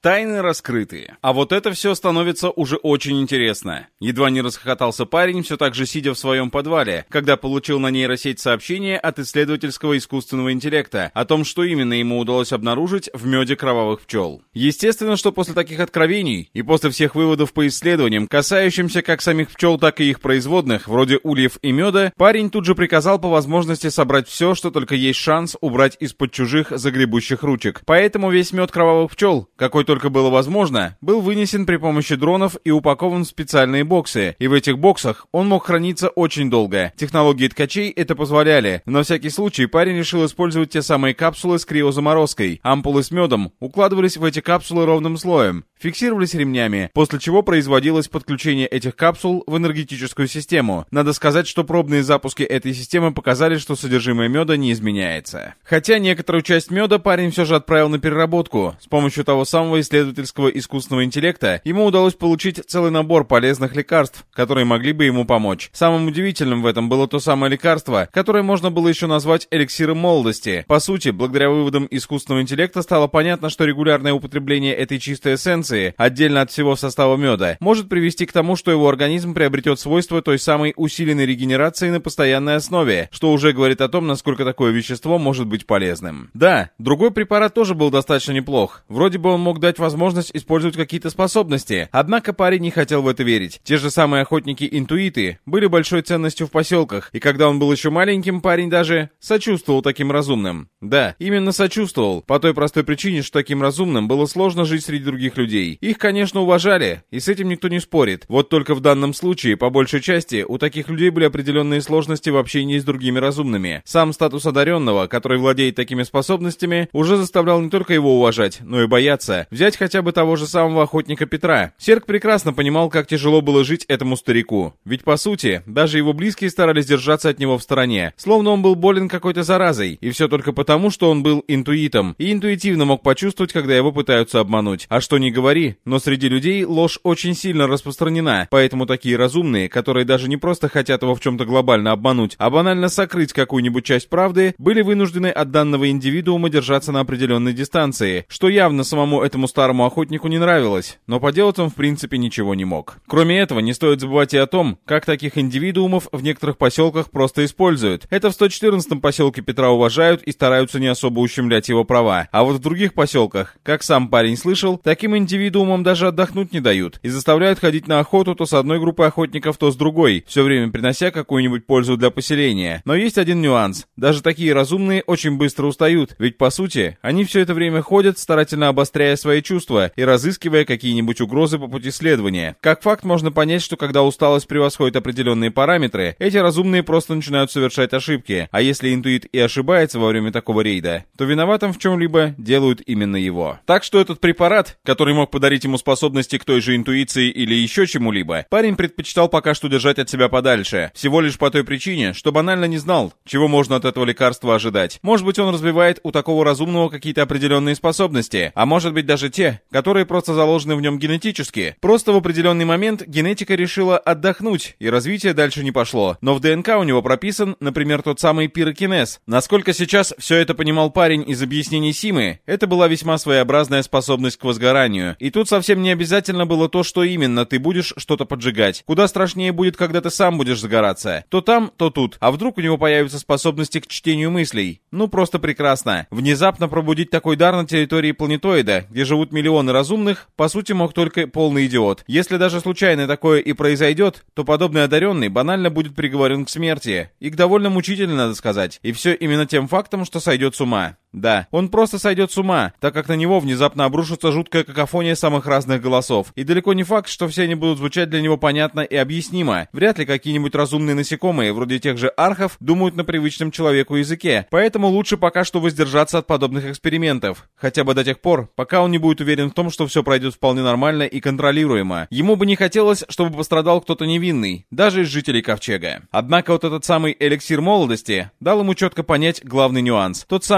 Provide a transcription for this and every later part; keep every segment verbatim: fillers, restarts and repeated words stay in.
Тайны раскрыты. А вот это все становится уже очень интересно. Едва не расхохотался парень, все так же сидя в своем подвале, когда получил на нейросеть сообщение от исследовательского искусственного интеллекта о том, что именно ему удалось обнаружить в меде кровавых пчел. Естественно, что после таких откровений и после всех выводов по исследованиям, касающимся как самих пчел, так и их производных, вроде ульев и меда, парень тут же приказал по возможности собрать все, что только есть шанс убрать из-под чужих загребущих ручек. Поэтому весь мед кровавых пчел, какой только было возможно, был вынесен при помощи дронов и упакован в специальные боксы, и в этих боксах он мог храниться очень долго. Технологии ткачей это позволяли, но на всякий случай парень решил использовать те самые капсулы с криозаморозкой. Ампулы с медом укладывались в эти капсулы ровным слоем, фиксировались ремнями, после чего производилось подключение этих капсул в энергетическую систему. Надо сказать, что пробные запуски этой системы показали, что содержимое меда не изменяется. Хотя некоторую часть меда парень все же отправил на переработку. С помощью того самого исследовательского искусственного интеллекта ему удалось получить целый набор полезных лекарств, которые могли бы ему помочь. Самым удивительным в этом было то самое лекарство, которое можно было еще назвать эликсиром молодости. По сути, благодаря выводам искусственного интеллекта стало понятно, что регулярное употребление этой чистой эссенции, отдельно от всего состава меда, может привести к тому, что его организм приобретет свойства той самой усиленной регенерации на постоянной основе, что уже говорит о том, насколько такое вещество может быть полезным. Да, другой препарат тоже был достаточно неплох. Вроде бы он мог дать возможность использовать какие-то способности, однако парень не хотел в это верить. Те же самые охотники-интуиты были большой ценностью в поселках, и когда он был еще маленьким, парень даже сочувствовал таким разумным. Да, именно сочувствовал, по той простой причине, что таким разумным было сложно жить среди других людей. Их, конечно, уважали, и с этим никто не спорит. Вот только в данном случае, по большей части, у таких людей были определенные сложности в общении с другими разумными. Сам статус одаренного, который владеет такими способностями, уже заставлял не только его уважать, но и бояться. Взять хотя бы того же самого охотника Петра. Серк прекрасно понимал, как тяжело было жить этому старику. Ведь, по сути, даже его близкие старались держаться от него в стороне, словно он был болен какой-то заразой, и все только потому, что он был интуитом, и интуитивно мог почувствовать, когда его пытаются обмануть. А что ни говори, но среди людей ложь очень сильно распространена, поэтому такие разумные, которые даже не просто хотят его в чем-то глобально обмануть, а банально сокрыть какую-нибудь часть правды, были вынуждены от данного индивидуума держаться на определенной дистанции, что явно самому этому старому охотнику не нравилось, но поделать он в принципе ничего не мог. Кроме этого, не стоит забывать и о том, как таких индивидуумов в некоторых поселках просто используют. Это в сто четырнадцатом поселке Петра уважают и стараются не особо ущемлять его права, а вот в других поселках, как сам парень слышал, таким индивидуумам даже отдохнуть не дают и заставляют ходить на охоту то с одной группой охотников, то с другой, все время принося какую-нибудь пользу для поселения. Но есть один нюанс. Даже такие разумные очень быстро устают, ведь по сути, они все это время ходят, старательно обостряя свои чувства и разыскивая какие-нибудь угрозы по пути следования. Как факт можно понять, что когда усталость превосходит определенные параметры, эти разумные просто начинают совершать ошибки, а если интуит и ошибается во время такого рейда, то виноватым в чем-либо делают именно его. Так что этот препарат, который мог подарить ему способности к той же интуиции или еще чему-либо, парень предпочитал пока что держать от себя подальше, всего лишь по той причине, что банально не знал, чего можно от этого лекарства ожидать. Может быть, он развивает у такого разумного какие-то определенные способности, а может быть даже те, которые просто заложены в нем генетически. Просто в определенный момент генетика решила отдохнуть, и развитие дальше не пошло. Но в ДНК у него прописан, например, тот самый пирокинез. Насколько сейчас все это понимал парень из объяснений Симы, это была весьма своеобразная способность к возгоранию. И тут совсем не обязательно было то, что именно ты будешь что-то поджигать. Куда страшнее будет, когда ты сам будешь загораться. То там, то тут. А вдруг у него появятся способности к чтению мыслей? Ну, просто прекрасно. Внезапно пробудить такой дар на территории планетоида, где живут миллионы разумных, по сути мог только полный идиот. Если даже случайно такое и произойдет, то подобный одаренный банально будет приговорен к смерти. И к довольно мучительно, надо сказать. И все именно тем фактом, что сойдет с ума. Да, он просто сойдет с ума, так как на него внезапно обрушится жуткая какофония самых разных голосов. И далеко не факт, что все они будут звучать для него понятно и объяснимо. Вряд ли какие-нибудь разумные насекомые, вроде тех же архов, думают на привычном человеку языке. Поэтому лучше пока что воздержаться от подобных экспериментов. Хотя бы до тех пор, пока он не будет уверен в том, что все пройдет вполне нормально и контролируемо. Ему бы не хотелось, чтобы пострадал кто-то невинный, даже из жителей Ковчега. Однако вот этот самый эликсир молодости дал ему четко понять главный нюанс. Тот самый нюанс,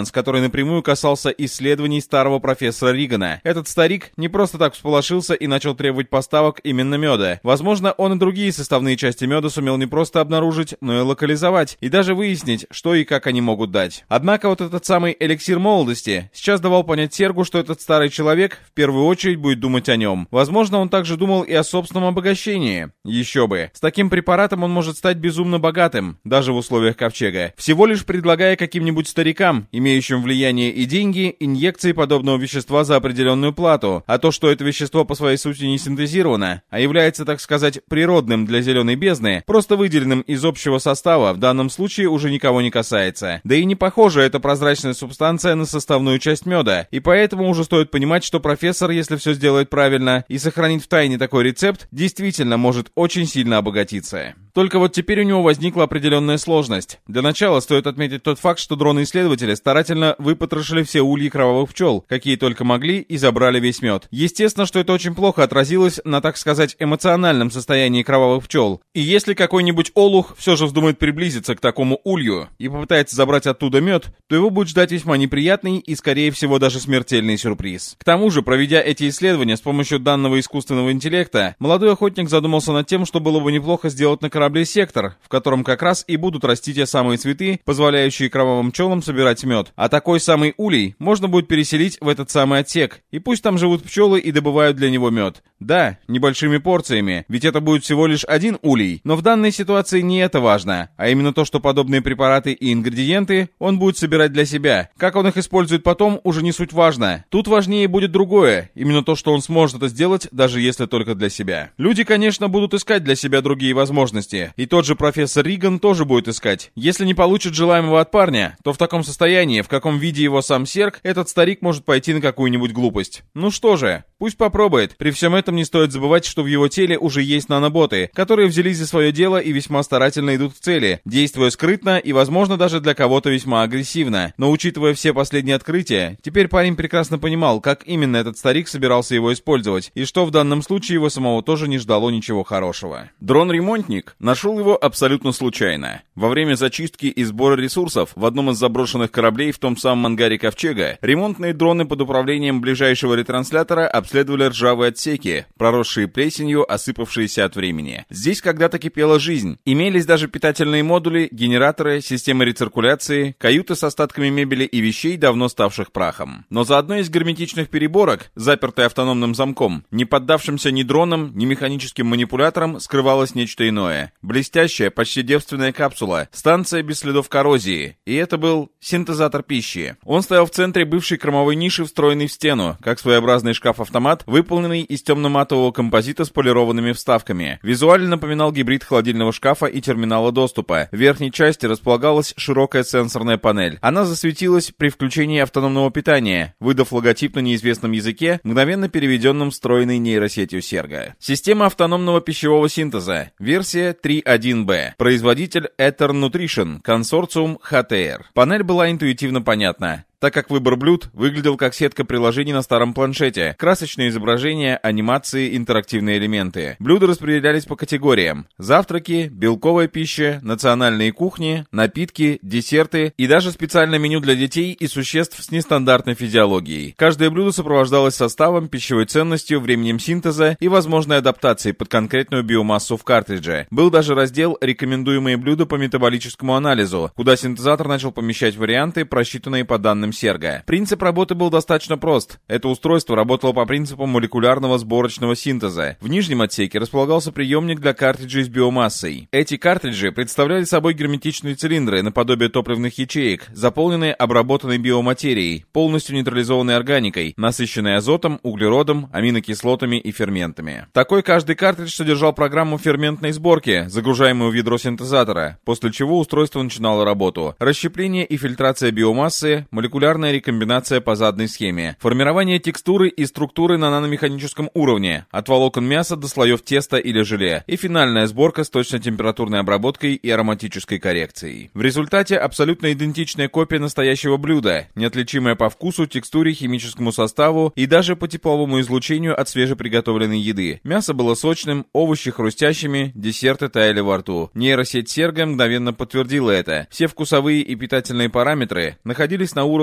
нюанс, который напрямую касался исследований старого профессора Ригана. Этот старик не просто так всполошился и начал требовать поставок именно меда. Возможно, он и другие составные части меда сумел не просто обнаружить, но и локализовать, и даже выяснить, что и как они могут дать. Однако вот этот самый эликсир молодости сейчас давал понять Сергу, что этот старый человек в первую очередь будет думать о нем. Возможно, он также думал и о собственном обогащении. Еще бы. С таким препаратом он может стать безумно богатым, даже в условиях ковчега, всего лишь предлагая каким-нибудь старикам, имеющим влияние и деньги, инъекции подобного вещества за определенную плату. А то, что это вещество по своей сути не синтезировано, а является, так сказать, природным для зеленой бездны, просто выделенным из общего состава, в данном случае уже никого не касается. Да и не похожа эта прозрачная субстанция на составную часть меда, и поэтому уже стоит понимать, что профессор, если все сделает правильно и сохранит в тайне такой рецепт, действительно может очень сильно обогатиться. Только вот теперь у него возникла определенная сложность. Для начала стоит отметить тот факт, что дроны-исследователи старательно выпотрошили все ульи кровавых пчел, какие только могли, и забрали весь мед. Естественно, что это очень плохо отразилось на, так сказать, эмоциональном состоянии кровавых пчел. И если какой-нибудь олух все же вздумает приблизиться к такому улью и попытается забрать оттуда мед, то его будет ждать весьма неприятный и, скорее всего, даже смертельный сюрприз. К тому же, проведя эти исследования с помощью данного искусственного интеллекта, молодой охотник задумался над тем, что было бы неплохо сделать на корабле сектор, в котором как раз и будут расти те самые цветы, позволяющие кровавым пчелам собирать мед. А такой самый улей можно будет переселить в этот самый отсек, и пусть там живут пчелы и добывают для него мед. Да, небольшими порциями, ведь это будет всего лишь один улей, но в данной ситуации не это важно, а именно то, что подобные препараты и ингредиенты он будет собирать для себя. Как он их использует потом, уже не суть важно. Тут важнее будет другое, именно то, что он сможет это сделать, даже если только для себя. Люди, конечно, будут искать для себя другие возможности, и тот же профессор Риган тоже будет искать. Если не получит желаемого от парня, то в таком состоянии, в каком виде его сам Серг, этот старик может пойти на какую-нибудь глупость. Ну что же, пусть попробует. При всем этом не стоит забывать, что в его теле уже есть наноботы, которые взялись за свое дело и весьма старательно идут к цели, действуя скрытно и, возможно, даже для кого-то весьма агрессивно. Но учитывая все последние открытия, теперь парень прекрасно понимал, как именно этот старик собирался его использовать, и что в данном случае его самого тоже не ждало ничего хорошего. Дрон-ремонтник нашел его абсолютно случайно. Во время зачистки и сбора ресурсов в одном из заброшенных кораблей в том самом ангаре Ковчега, ремонтные дроны под управлением ближайшего ретранслятора обследовали ржавые отсеки, проросшие плесенью, осыпавшиеся от времени. Здесь когда-то кипела жизнь. Имелись даже питательные модули, генераторы, системы рециркуляции, каюты с остатками мебели и вещей, давно ставших прахом. Но за одной из герметичных переборок, запертой автономным замком, не поддавшимся ни дронам, ни механическим манипуляторам, скрывалось нечто иное. Блестящая, почти девственная капсула, станция без следов коррозии. И это был синтезатор пищи. Он стоял в центре бывшей кормовой ниши, встроенной в стену, как своеобразный шкаф-автомат, выполненный из темно-матового композита с полированными вставками. Визуально напоминал гибрид холодильного шкафа и терминала доступа. В верхней части располагалась широкая сенсорная панель. Она засветилась при включении автономного питания, выдав логотип на неизвестном языке, мгновенно переведенном встроенной нейросетью Серга. Система автономного пищевого синтеза. Версия три точка один бэ. Производитель Ether Nutrition. Консорциум эйч ти эр. Панель была интуитивно понятна, так как выбор блюд выглядел как сетка приложений на старом планшете. Красочные изображения, анимации, интерактивные элементы. Блюда распределялись по категориям: завтраки, белковая пища, национальные кухни, напитки, десерты и даже специальное меню для детей и существ с нестандартной физиологией. Каждое блюдо сопровождалось составом, пищевой ценностью, временем синтеза и возможной адаптацией под конкретную биомассу в картридже. Был даже раздел «Рекомендуемые блюда по метаболическому анализу», куда синтезатор начал помещать варианты, просчитанные по данным Серга. Принцип работы был достаточно прост. Это устройство работало по принципу молекулярного сборочного синтеза. В нижнем отсеке располагался приемник для картриджей с биомассой. Эти картриджи представляли собой герметичные цилиндры наподобие топливных ячеек, заполненные обработанной биоматерией, полностью нейтрализованной органикой, насыщенной азотом, углеродом, аминокислотами и ферментами. Такой каждый картридж содержал программу ферментной сборки, загружаемую в ядро синтезатора, после чего устройство начинало работу. Расщепление и фильтрация биомассы, молекулярная рекомбинация по заданной схеме, формирование текстуры и структуры на наномеханическом уровне, от волокон мяса до слоев теста или желе, и финальная сборка с точной температурной обработкой и ароматической коррекцией. В результате абсолютно идентичная копия настоящего блюда, неотличимая по вкусу, текстуре, химическому составу и даже по тепловому излучению от свежеприготовленной еды. Мясо было сочным, овощи хрустящими, десерты таяли во рту. Нейросеть Серга мгновенно подтвердила это. Все вкусовые и питательные параметры находились на уровне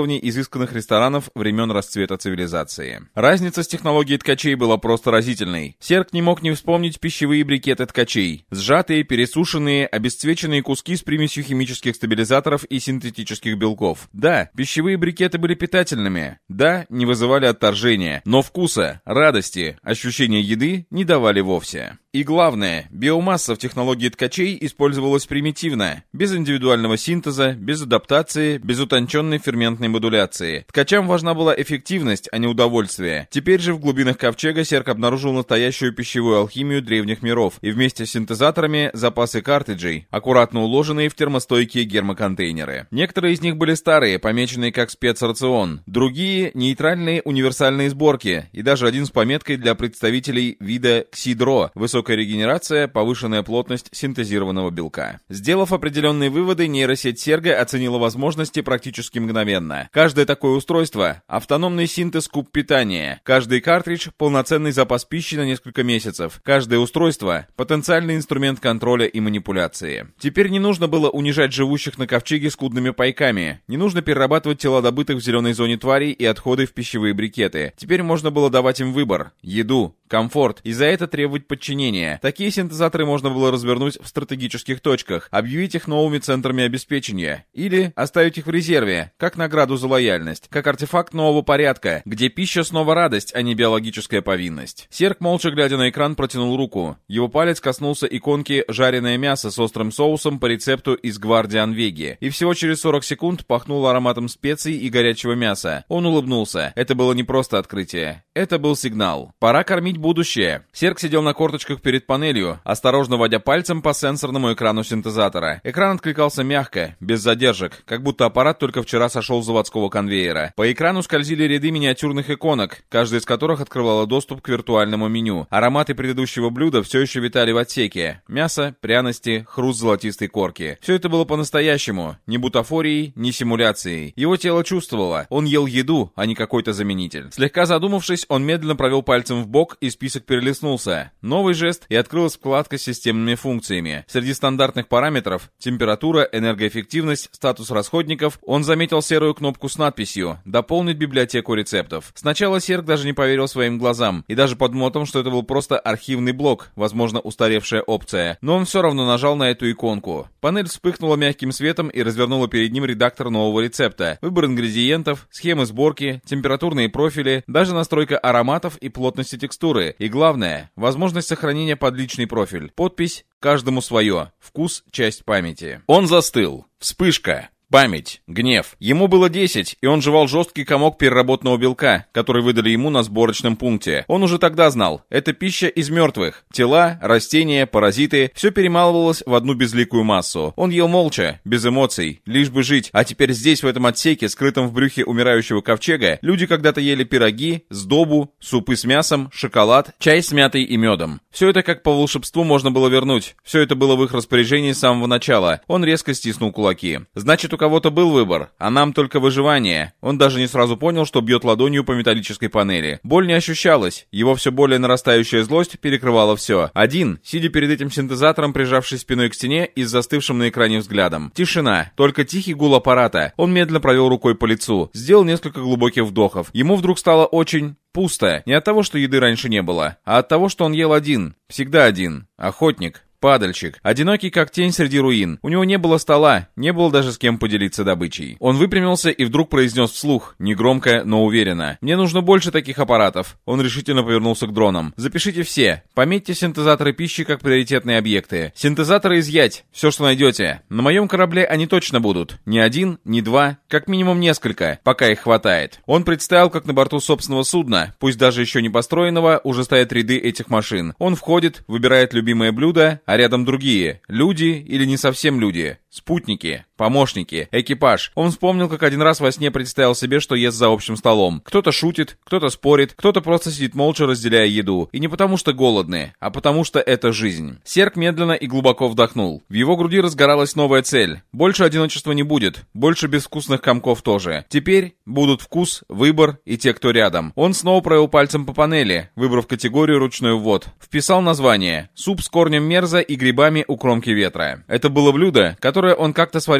уровней изысканных ресторанов времен расцвета цивилизации. Разница с технологией ткачей была просто разительной. Серк не мог не вспомнить пищевые брикеты ткачей. Сжатые, пересушенные, обесцвеченные куски с примесью химических стабилизаторов и синтетических белков. Да, пищевые брикеты были питательными. Да, не вызывали отторжения. Но вкуса, радости, ощущения еды не давали вовсе. И главное, биомасса в технологии ткачей использовалась примитивно, без индивидуального синтеза, без адаптации, без утонченной ферментной модуляции. Ткачам важна была эффективность, а не удовольствие. Теперь же в глубинах ковчега Серк обнаружил настоящую пищевую алхимию древних миров и вместе с синтезаторами запасы картриджей, аккуратно уложенные в термостойкие гермоконтейнеры. Некоторые из них были старые, помеченные как спецрацион, другие — нейтральные универсальные сборки, и даже один с пометкой для представителей вида ксидро — высокая регенерация, повышенная плотность синтезированного белка. Сделав определенные выводы, нейросеть Серга оценила возможности практически мгновенно. Каждое такое устройство — автономный синтез куб питания, каждый картридж — полноценный запас пищи на несколько месяцев, каждое устройство — потенциальный инструмент контроля и манипуляции. Теперь не нужно было унижать живущих на ковчеге скудными пайками, не нужно перерабатывать тела добытых в зеленой зоне тварей и отходы в пищевые брикеты. Теперь можно было давать им выбор — еду, комфорт, и за это требовать подчинения. Такие синтезаторы можно было развернуть в стратегических точках, объявить их новыми центрами обеспечения, или оставить их в резерве, как награду за лояльность, как артефакт нового порядка, где пища снова радость, а не биологическая повинность. Серк, молча глядя на экран, протянул руку. Его палец коснулся иконки «Жареное мясо с острым соусом» по рецепту из Гвардиан Веги, и всего через сорок секунд пахнуло ароматом специй и горячего мяса. Он улыбнулся. Это было не просто открытие. Это был сигнал. Пора кормить будущее. Серк сидел на корточках перед панелью, осторожно водя пальцем по сенсорному экрану синтезатора. Экран откликался мягко, без задержек, как будто аппарат только вчера сошел с заводского конвейера. По экрану скользили ряды миниатюрных иконок, каждая из которых открывала доступ к виртуальному меню. Ароматы предыдущего блюда все еще витали в отсеке. Мясо, пряности, хруст золотистой корки. Все это было по-настоящему, ни бутафорией, ни симуляцией. Его тело чувствовало, он ел еду, а не какой-то заменитель. Слегка задумавшись, он медленно провел пальцем в бок, и список перелистнулся. Новый жест, и открылась вкладка с системными функциями. Среди стандартных параметров — температура, энергоэффективность, статус расходников — он заметил серую кнопку с надписью «Дополнить библиотеку рецептов». Сначала Серк даже не поверил своим глазам, и даже подумал о том, что это был просто архивный блок, возможно, устаревшая опция. Но он все равно нажал на эту иконку. Панель вспыхнула мягким светом и развернула перед ним редактор нового рецепта. Выбор ингредиентов, схемы сборки, температурные профили, даже настройка ароматов и плотности текстуры. И главное, возможность сохранения под личный профиль. Подпись «Каждому свое». Вкус — часть памяти. Он застыл. Вспышка. Память, гнев. Ему было десять, и он жевал жесткий комок переработанного белка, который выдали ему на сборочном пункте. Он уже тогда знал, это пища из мертвых. Тела, растения, паразиты, все перемалывалось в одну безликую массу. Он ел молча, без эмоций, лишь бы жить. А теперь здесь, в этом отсеке, скрытом в брюхе умирающего ковчега, люди когда-то ели пироги, сдобу, супы с мясом, шоколад, чай с мятой и медом. Все это как по волшебству можно было вернуть. Все это было в их распоряжении с самого начала. Он резко стиснул кулаки. Значит, у кого-то был выбор, а нам только выживание. Он даже не сразу понял, что бьет ладонью по металлической панели. Боль не ощущалась, его все более нарастающая злость перекрывала все. Один, сидя перед этим синтезатором, прижавшись спиной к стене и с застывшим на экране взглядом. Тишина, только тихий гул аппарата. Он медленно провел рукой по лицу, сделал несколько глубоких вдохов. Ему вдруг стало очень пусто. Не от того, что еды раньше не было, а от того, что он ел один. Всегда один. Охотник. Падальщик, одинокий как тень среди руин. У него не было стола, не было даже с кем поделиться добычей. Он выпрямился и вдруг произнес вслух, негромко, но уверенно: «Мне нужно больше таких аппаратов». Он решительно повернулся к дронам. «Запишите все. Пометьте синтезаторы пищи как приоритетные объекты. Синтезаторы изъять. Все, что найдете. На моем корабле они точно будут. Ни один, ни два, как минимум несколько, пока их хватает». Он представил, как на борту собственного судна, пусть даже еще не построенного, уже стоят ряды этих машин. Он входит, выбирает любимое блюдо, а рядом другие. Люди или не совсем люди. Спутники, помощники, экипаж. Он вспомнил, как один раз во сне представил себе, что ест за общим столом. Кто-то шутит, кто-то спорит, кто-то просто сидит молча, разделяя еду. И не потому что голодны, а потому что это жизнь. Серк медленно и глубоко вдохнул. В его груди разгоралась новая цель. Больше одиночества не будет, больше безвкусных комков тоже. Теперь будут вкус, выбор и те, кто рядом. Он снова провел пальцем по панели, выбрав категорию ручной ввод. Вписал название: суп с корнем мерза и грибами у кромки ветра. Это было блюдо, которое он как-то сварил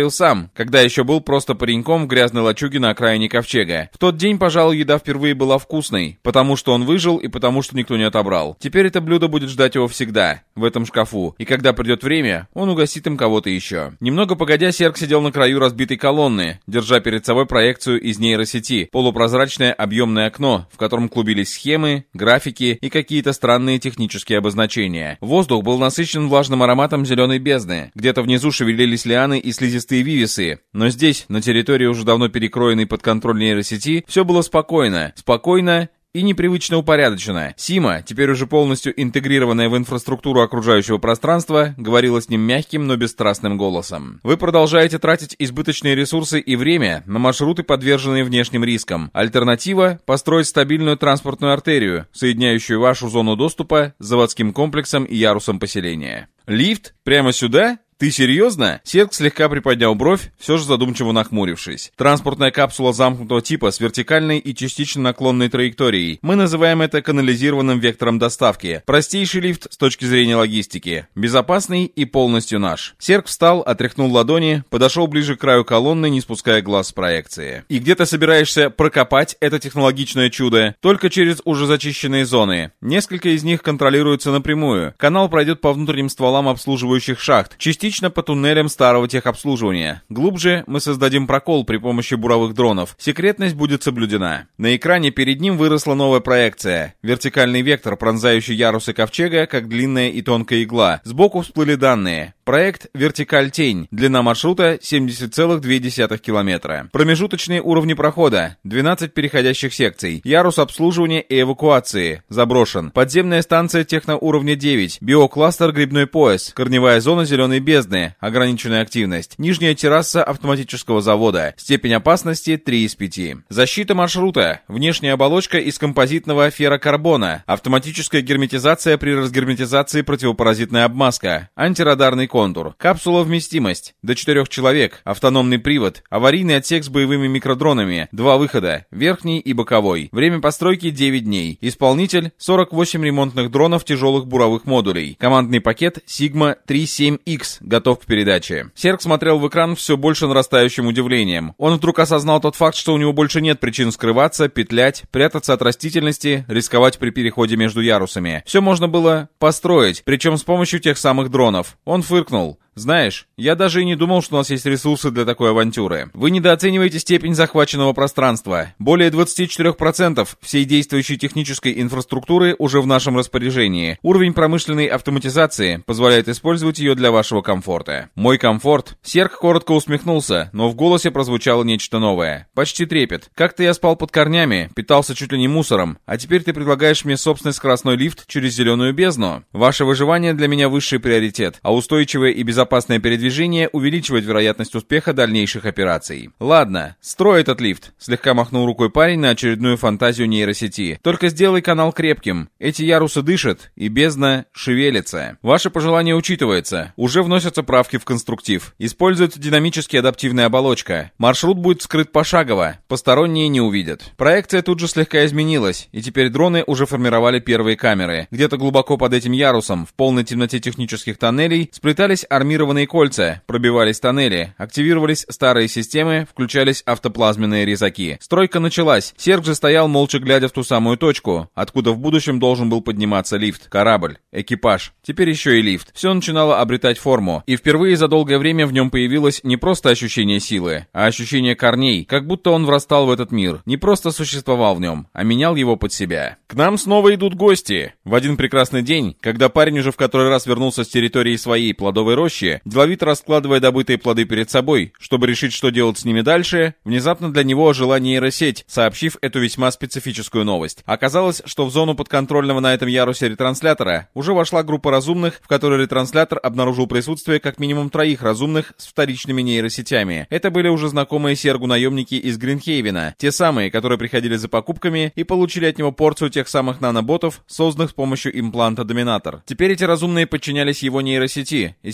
готовил сам, когда еще был просто пареньком в грязной лачуге на окраине ковчега. В тот день, пожалуй, еда впервые была вкусной, потому что он выжил и потому что никто не отобрал. Теперь это блюдо будет ждать его всегда, в этом шкафу, и когда придет время, он угостит им кого-то еще. Немного погодя, Серг сидел на краю разбитой колонны, держа перед собой проекцию из нейросети, полупрозрачное объемное окно, в котором клубились схемы, графики и какие-то странные технические обозначения. Воздух был насыщен влажным ароматом зеленой бездны. Где-то внизу шевелились лианы и слизистые вивисы, но здесь, на территории уже давно перекроенной под контроль нейросети, все было спокойно. Спокойно и непривычно упорядочено. Сима, теперь уже полностью интегрированная в инфраструктуру окружающего пространства, говорила с ним мягким, но бесстрастным голосом. Вы продолжаете тратить избыточные ресурсы и время на маршруты, подверженные внешним рискам. Альтернатива – построить стабильную транспортную артерию, соединяющую вашу зону доступа с заводским комплексом и ярусом поселения. Лифт? Прямо сюда? «Ты серьезно?» Серг слегка приподнял бровь, все же задумчиво нахмурившись. Транспортная капсула замкнутого типа с вертикальной и частично наклонной траекторией. Мы называем это канализированным вектором доставки. Простейший лифт с точки зрения логистики. Безопасный и полностью наш. Серг встал, отряхнул ладони, подошел ближе к краю колонны, не спуская глаз с проекции. «И где ты собираешься прокопать это технологичное чудо?» «Только через уже зачищенные зоны. Несколько из них контролируются напрямую. Канал пройдет по внутренним стволам обслуживающих шахт. Частично Частично по туннелям старого техобслуживания. Глубже мы создадим прокол при помощи буровых дронов. Секретность будет соблюдена. На экране перед ним выросла новая проекция. Вертикальный вектор, пронзающий ярусы ковчега, как длинная и тонкая игла. Сбоку всплыли данные. Проект «Вертикаль-тень». Длина маршрута семьдесят целых две десятых километра. Промежуточные уровни прохода. двенадцать переходящих секций. Ярус обслуживания и эвакуации. Заброшен. Подземная станция техноуровня девять. Биокластер «Грибной пояс». Корневая зона зеленой бездны. Ограниченная активность. Нижняя терраса автоматического завода. Степень опасности три из пяти. Защита маршрута. Внешняя оболочка из композитного феррокарбона. Автоматическая герметизация при разгерметизации, противопаразитная обмазка. Антирадарный контур. Капсула вместимость. До четырех человек. Автономный привод. Аварийный отсек с боевыми микродронами. Два выхода. Верхний и боковой. Время постройки девять дней. Исполнитель сорок восемь ремонтных дронов тяжелых буровых модулей. Командный пакет Sigma три семь икс. Готов к передаче. Серг смотрел в экран все больше нарастающим удивлением. Он вдруг осознал тот факт, что у него больше нет причин скрываться, петлять, прятаться от растительности, рисковать при переходе между ярусами. Все можно было построить, причем с помощью тех самых дронов. Он фыркнул. «Знаешь, я даже и не думал, что у нас есть ресурсы для такой авантюры. Вы недооцениваете степень захваченного пространства. Более двадцать четыре процента всей действующей технической инфраструктуры уже в нашем распоряжении. Уровень промышленной автоматизации позволяет использовать ее для вашего комфорта». «Мой комфорт?» Серг коротко усмехнулся, но в голосе прозвучало нечто новое. Почти трепет. «Как-то я спал под корнями, питался чуть ли не мусором, а теперь ты предлагаешь мне собственный скоростной лифт через зеленую бездну? Ваше выживание для меня высший приоритет, а устойчивое и безопасное Опасное передвижение увеличивает вероятность успеха дальнейших операций. «Ладно, строй этот лифт», — слегка махнул рукой парень на очередную фантазию нейросети. «Только сделай канал крепким. Эти ярусы дышат, и бездна шевелится. Ваше пожелание учитывается. Уже вносятся правки в конструктив. Используется динамически адаптивная оболочка. Маршрут будет скрыт пошагово. Посторонние не увидят». Проекция тут же слегка изменилась, и теперь дроны уже формировали первые камеры. Где-то глубоко под этим ярусом, в полной темноте технических тоннелей, сплетались армированные кольца, пробивались тоннели, активировались старые системы, включались автоплазменные резаки. Стройка началась. Серг же стоял, молча глядя в ту самую точку, откуда в будущем должен был подниматься лифт, корабль, экипаж. Теперь еще и лифт. Все начинало обретать форму, и впервые за долгое время в нем появилось не просто ощущение силы, а ощущение корней, как будто он врастал в этот мир, не просто существовал в нем, а менял его под себя. К нам снова идут гости. В один прекрасный день, когда парень уже в который раз вернулся с территории своей плодовой рощи, деловито раскладывая добытые плоды перед собой, чтобы решить, что делать с ними дальше, внезапно для него ожила нейросеть, сообщив эту весьма специфическую новость. Оказалось, что в зону подконтрольного на этом ярусе ретранслятора уже вошла группа разумных, в которой ретранслятор обнаружил присутствие как минимум троих разумных с вторичными нейросетями. Это были уже знакомые Сергу наемники из Гринхейвена, те самые, которые приходили за покупками и получили от него порцию тех самых наноботов, созданных с помощью импланта Доминатор. Теперь эти разумные подчинялись его нейросети, и сейчас,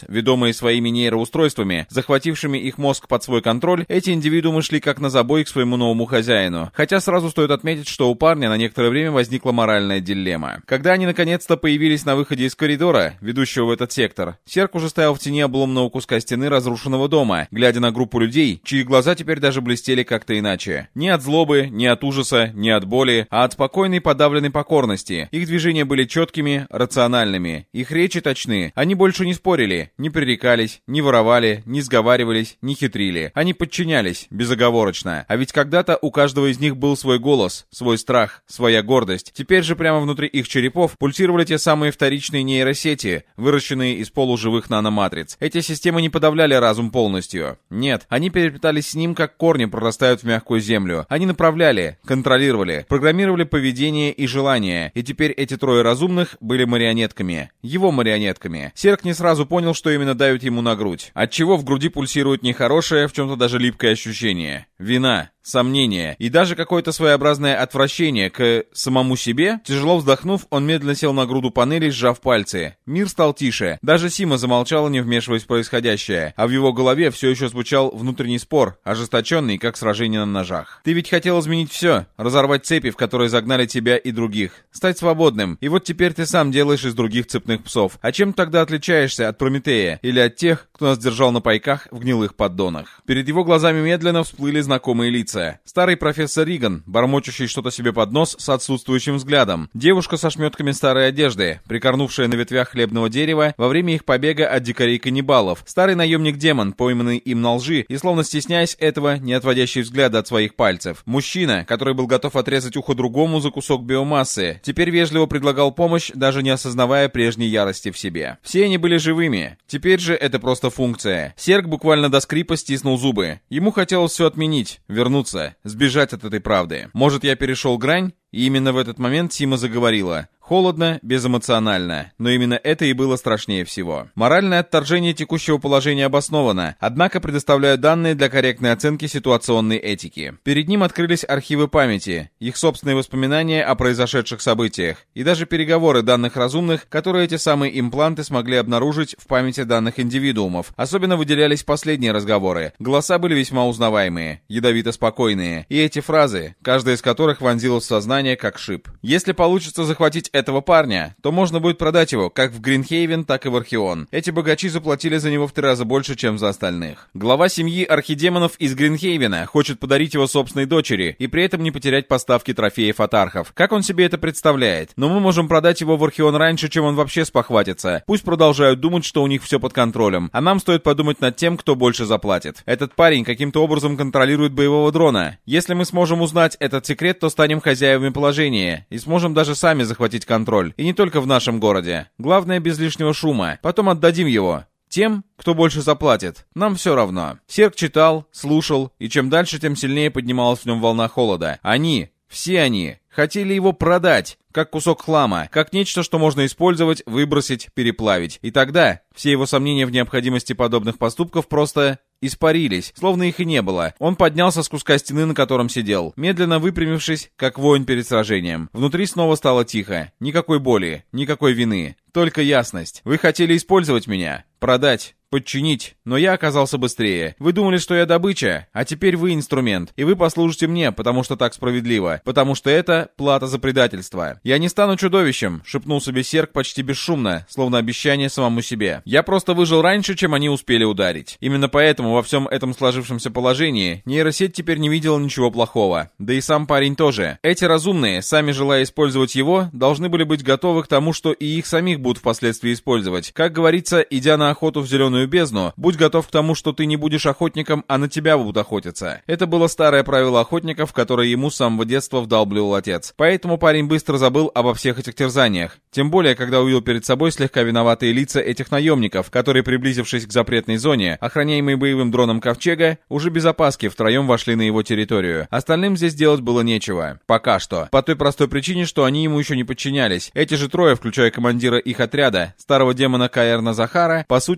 ведомые своими нейроустройствами, захватившими их мозг под свой контроль, эти индивидуумы шли как на забой к своему новому хозяину. Хотя сразу стоит отметить, что у парня на некоторое время возникла моральная дилемма. Когда они наконец-то появились на выходе из коридора, ведущего в этот сектор, Серк уже стоял в тени обломного куска стены разрушенного дома, глядя на группу людей, чьи глаза теперь даже блестели как-то иначе. Не от злобы, не от ужаса, не от боли, а от спокойной подавленной покорности. Их движения были четкими, рациональными, их речи точны. Они больше не спорили, не пререкались, не воровали, не сговаривались, не хитрили. Они подчинялись, безоговорочно. А ведь когда-то у каждого из них был свой голос, свой страх, своя гордость. Теперь же прямо внутри их черепов пульсировали те самые вторичные нейросети, выращенные из полуживых наноматриц. Эти системы не подавляли разум полностью. Нет, они переплетались с ним, как корни прорастают в мягкую землю. Они направляли, контролировали, программировали поведение и желания. И теперь эти трое разумных были марионетками. Его марионетками. Серк не сразу понял, что именно давит ему на грудь. Отчего в груди пульсирует нехорошее, в чем-то даже липкое ощущение. Вина. Сомнение и даже какое-то своеобразное отвращение к самому себе. Тяжело вздохнув, он медленно сел на груду панелей, сжав пальцы. Мир стал тише. Даже Сима замолчала, не вмешиваясь в происходящее. А в его голове все еще звучал внутренний спор, ожесточенный, как сражение на ножах. «Ты ведь хотел изменить все, разорвать цепи, в которые загнали тебя и других, стать свободным. И вот теперь ты сам делаешь из других цепных псов. А чем тогда отличаешься от Прометея или от тех, кто нас держал на пайках в гнилых поддонах?» Перед его глазами медленно всплыли знакомые лица. Старый профессор Риган, бормочущий что-то себе под нос с отсутствующим взглядом. Девушка со шметками старой одежды, прикорнувшая на ветвях хлебного дерева во время их побега от дикарей-каннибалов. Старый наемник-демон, пойманный им на лжи и, словно стесняясь этого, не отводящий взгляда от своих пальцев. Мужчина, который был готов отрезать ухо другому за кусок биомассы, теперь вежливо предлагал помощь, даже не осознавая прежней ярости в себе. Все они были живыми. Теперь же это просто функция. Серк буквально до скрипа стиснул зубы. Ему хотелось все отменить, вернуться, сбежать от этой правды. Может, я перешел грань? И именно в этот момент Сима заговорила. Холодно, безэмоционально. Но именно это и было страшнее всего. Моральное отторжение текущего положения обосновано, однако предоставляю данные для корректной оценки ситуационной этики. Перед ним открылись архивы памяти, их собственные воспоминания о произошедших событиях, и даже переговоры данных разумных, которые эти самые импланты смогли обнаружить в памяти данных индивидуумов. Особенно выделялись последние разговоры. Голоса были весьма узнаваемые, ядовито спокойные. И эти фразы, каждая из которых вонзилась в сознание как шип. Если получится захватить этого парня, то можно будет продать его как в Гринхейвен, так и в Археон. Эти богачи заплатили за него в три раза больше, чем за остальных. Глава семьи архидемонов из Гринхейвена хочет подарить его собственной дочери и при этом не потерять поставки трофеев от архов. Как он себе это представляет? Но мы можем продать его в Археон раньше, чем он вообще спохватится. Пусть продолжают думать, что у них все под контролем. А нам стоит подумать над тем, кто больше заплатит. Этот парень каким-то образом контролирует боевого дрона. Если мы сможем узнать этот секрет, то станем хозяевами положения и сможем даже сами захватить контроль. И не только в нашем городе. Главное, без лишнего шума. Потом отдадим его тем, кто больше заплатит. Нам все равно. Серк читал, слушал, и чем дальше, тем сильнее поднималась в нем волна холода. Они, все они, хотели его продать, как кусок хлама, как нечто, что можно использовать, выбросить, переплавить. И тогда все его сомнения в необходимости подобных поступков просто испарились, словно их и не было. Он поднялся с куска стены, на котором сидел, медленно выпрямившись, как воин перед сражением. Внутри снова стало тихо. Никакой боли, никакой вины, только ясность. Вы хотели использовать меня, продать, подчинить, но я оказался быстрее. Вы думали, что я добыча, а теперь вы инструмент, и вы послужите мне, потому что так справедливо, потому что это плата за предательство. Я не стану чудовищем, шепнул себе Серк почти бесшумно, словно обещание самому себе. Я просто выжил раньше, чем они успели ударить. Именно поэтому во всем этом сложившемся положении нейросеть теперь не видела ничего плохого. Да и сам парень тоже. Эти разумные, сами желая использовать его, должны были быть готовы к тому, что и их самих будут впоследствии использовать. Как говорится, идя на охоту в зеленую бездну, будь готов к тому, что ты не будешь охотником, а на тебя будут охотиться. Это было старое правило охотников, которое ему с самого детства вдалбливал отец. Поэтому парень быстро забыл обо всех этих терзаниях. Тем более, когда увидел перед собой слегка виноватые лица этих наемников, которые, приблизившись к запретной зоне, охраняемой боевым дроном Ковчега, уже без опаски втроем вошли на его территорию. Остальным здесь делать было нечего. Пока что. По той простой причине, что они ему еще не подчинялись. Эти же трое, включая командира их отряда, старого демона Каэрна Захара, по сути, сами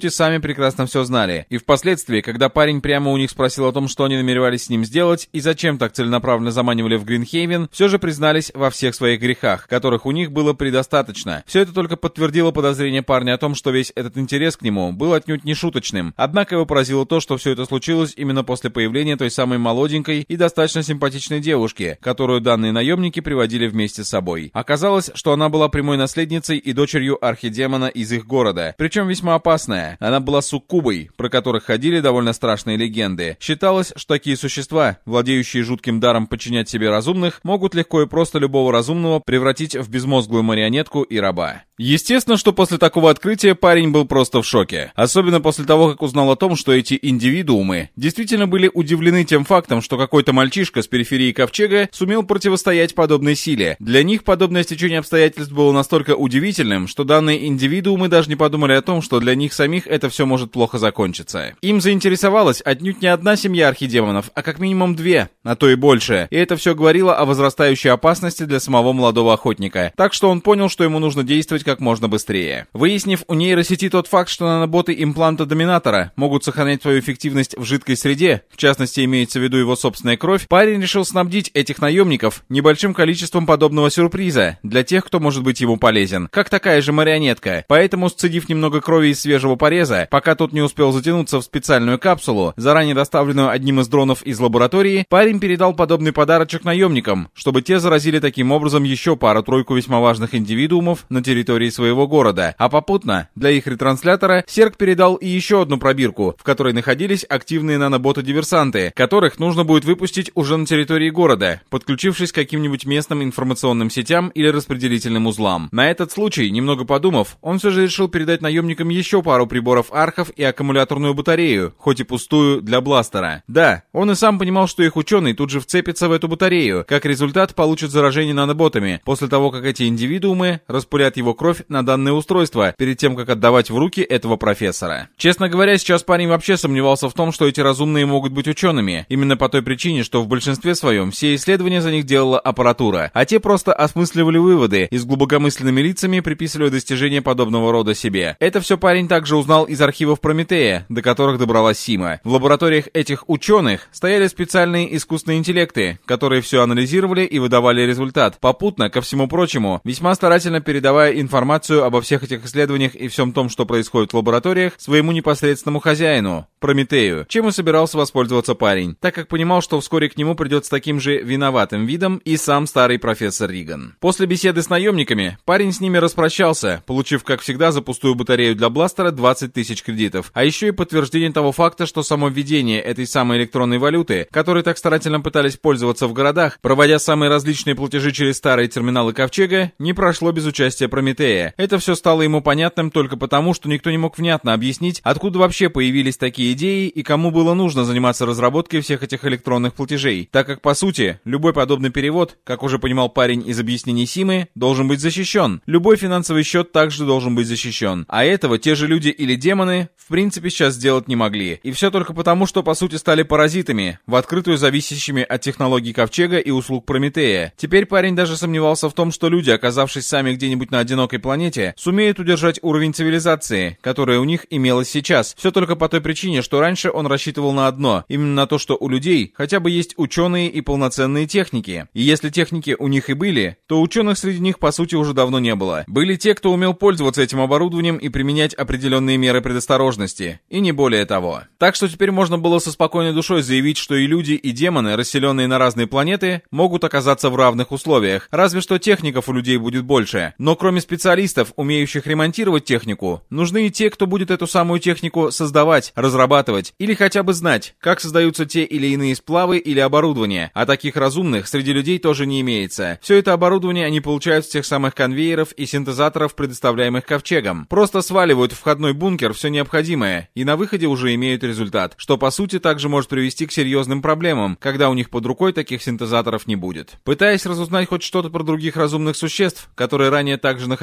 прекрасно все знали. И впоследствии, когда парень прямо у них спросил о том, что они намеревались с ним сделать и зачем так целенаправленно заманивали в Гринхейвен, все же признались во всех своих грехах, которых у них было предостаточно. Все это только подтвердило подозрение парня о том, что весь этот интерес к нему был отнюдь не шуточным. Однако его поразило то, что все это случилось именно после появления той самой молоденькой и достаточно симпатичной девушки, которую данные наемники приводили вместе с собой. Оказалось, что она была прямой наследницей и дочерью архидемона из их города, причем весьма опасная. Она была суккубой, про которых ходили довольно страшные легенды. Считалось, что такие существа, владеющие жутким даром подчинять себе разумных, могут легко и просто любого разумного превратить в безмозглую марионетку и раба. Естественно, что после такого открытия парень был просто в шоке. Особенно после того, как узнал о том, что эти индивидуумы действительно были удивлены тем фактом, что какой-то мальчишка с периферии Ковчега сумел противостоять подобной силе. Для них подобное стечение обстоятельств было настолько удивительным, что данные индивидуумы даже не подумали о том, что для них самих это все может плохо закончиться. Им заинтересовалась отнюдь не одна семья архидемонов, а как минимум две, а то и больше. И это все говорило о возрастающей опасности для самого молодого охотника. Так что он понял, что ему нужно действовать как можно быстрее. Выяснив у нейросети тот факт, что наноботы импланта Доминатора могут сохранять свою эффективность в жидкой среде, в частности имеется в виду его собственная кровь, парень решил снабдить этих наемников небольшим количеством подобного сюрприза для тех, кто может быть ему полезен, как такая же марионетка. Поэтому, сцедив немного крови из свежего пореза, пока тот не успел затянуться в специальную капсулу, заранее доставленную одним из дронов из лаборатории, парень передал подобный подарочек наемникам, чтобы те заразили таким образом еще пару-тройку весьма важных индивидуумов на территории своего города, а попутно для их ретранслятора Серк передал и еще одну пробирку, в которой находились активные наноботы-диверсанты, которых нужно будет выпустить уже на территории города, подключившись к каким-нибудь местным информационным сетям или распределительным узлам. На этот случай, немного подумав, он все же решил передать наемникам еще пару приборов архов и аккумуляторную батарею, хоть и пустую, для бластера. Да, он и сам понимал, что их ученый тут же вцепится в эту батарею, как результат получит заражение наноботами, после того, как эти индивидуумы распылят его кровь на данное устройство, перед тем, как отдавать в руки этого профессора. Честно говоря, сейчас парень вообще сомневался в том, что эти разумные могут быть учеными, именно по той причине, что в большинстве своем все исследования за них делала аппаратура, а те просто осмысливали выводы и с глубокомысленными лицами приписывали достижения подобного рода себе. Это все парень также узнал из архивов Прометея, до которых добралась Сима. В лабораториях этих ученых стояли специальные искусственные интеллекты, которые все анализировали и выдавали результат, попутно, ко всему прочему, весьма старательно передавая информацию обо всех этих исследованиях и всем том, что происходит в лабораториях, своему непосредственному хозяину, Прометею, чем и собирался воспользоваться парень, так как понимал, что вскоре к нему придет с таким же виноватым видом и сам старый профессор Риган. После беседы с наемниками, парень с ними распрощался, получив, как всегда, за пустую батарею для бластера двадцать тысяч кредитов, а еще и подтверждение того факта, что само введение этой самой электронной валюты, которой так старательно пытались пользоваться в городах, проводя самые различные платежи через старые терминалы Ковчега, не прошло без участия Прометея. Это все стало ему понятным только потому, что никто не мог внятно объяснить, откуда вообще появились такие идеи и кому было нужно заниматься разработкой всех этих электронных платежей, так как, по сути, любой подобный перевод, как уже понимал парень из объяснений Симы, должен быть защищен. Любой финансовый счет также должен быть защищен. А этого те же люди или демоны, в принципе, сейчас сделать не могли. И все только потому, что, по сути, стали паразитами, в открытую зависящими от технологий Ковчега и услуг Прометея. Теперь парень даже сомневался в том, что люди, оказавшись сами где-нибудь на одинокой планете, сумеют удержать уровень цивилизации, которая у них имелась сейчас. Все только по той причине, что раньше он рассчитывал на одно, именно на то, что у людей хотя бы есть ученые и полноценные техники. И если техники у них и были, то ученых среди них по сути уже давно не было. Были те, кто умел пользоваться этим оборудованием и применять определенные меры предосторожности, и не более того. Так что теперь можно было со спокойной душой заявить, что и люди, и демоны, расселенные на разные планеты, могут оказаться в равных условиях, разве что техников у людей будет больше. Но кроме специалистов, умеющих ремонтировать технику, нужны и те, кто будет эту самую технику создавать, разрабатывать, или хотя бы знать, как создаются те или иные сплавы или оборудование, а таких разумных среди людей тоже не имеется. Все это оборудование они получают с тех самых конвейеров и синтезаторов, предоставляемых Ковчегом. Просто сваливают в входной бункер все необходимое, и на выходе уже имеют результат, что по сути также может привести к серьезным проблемам, когда у них под рукой таких синтезаторов не будет. Пытаясь разузнать хоть что-то про других разумных существ, которые ранее также находились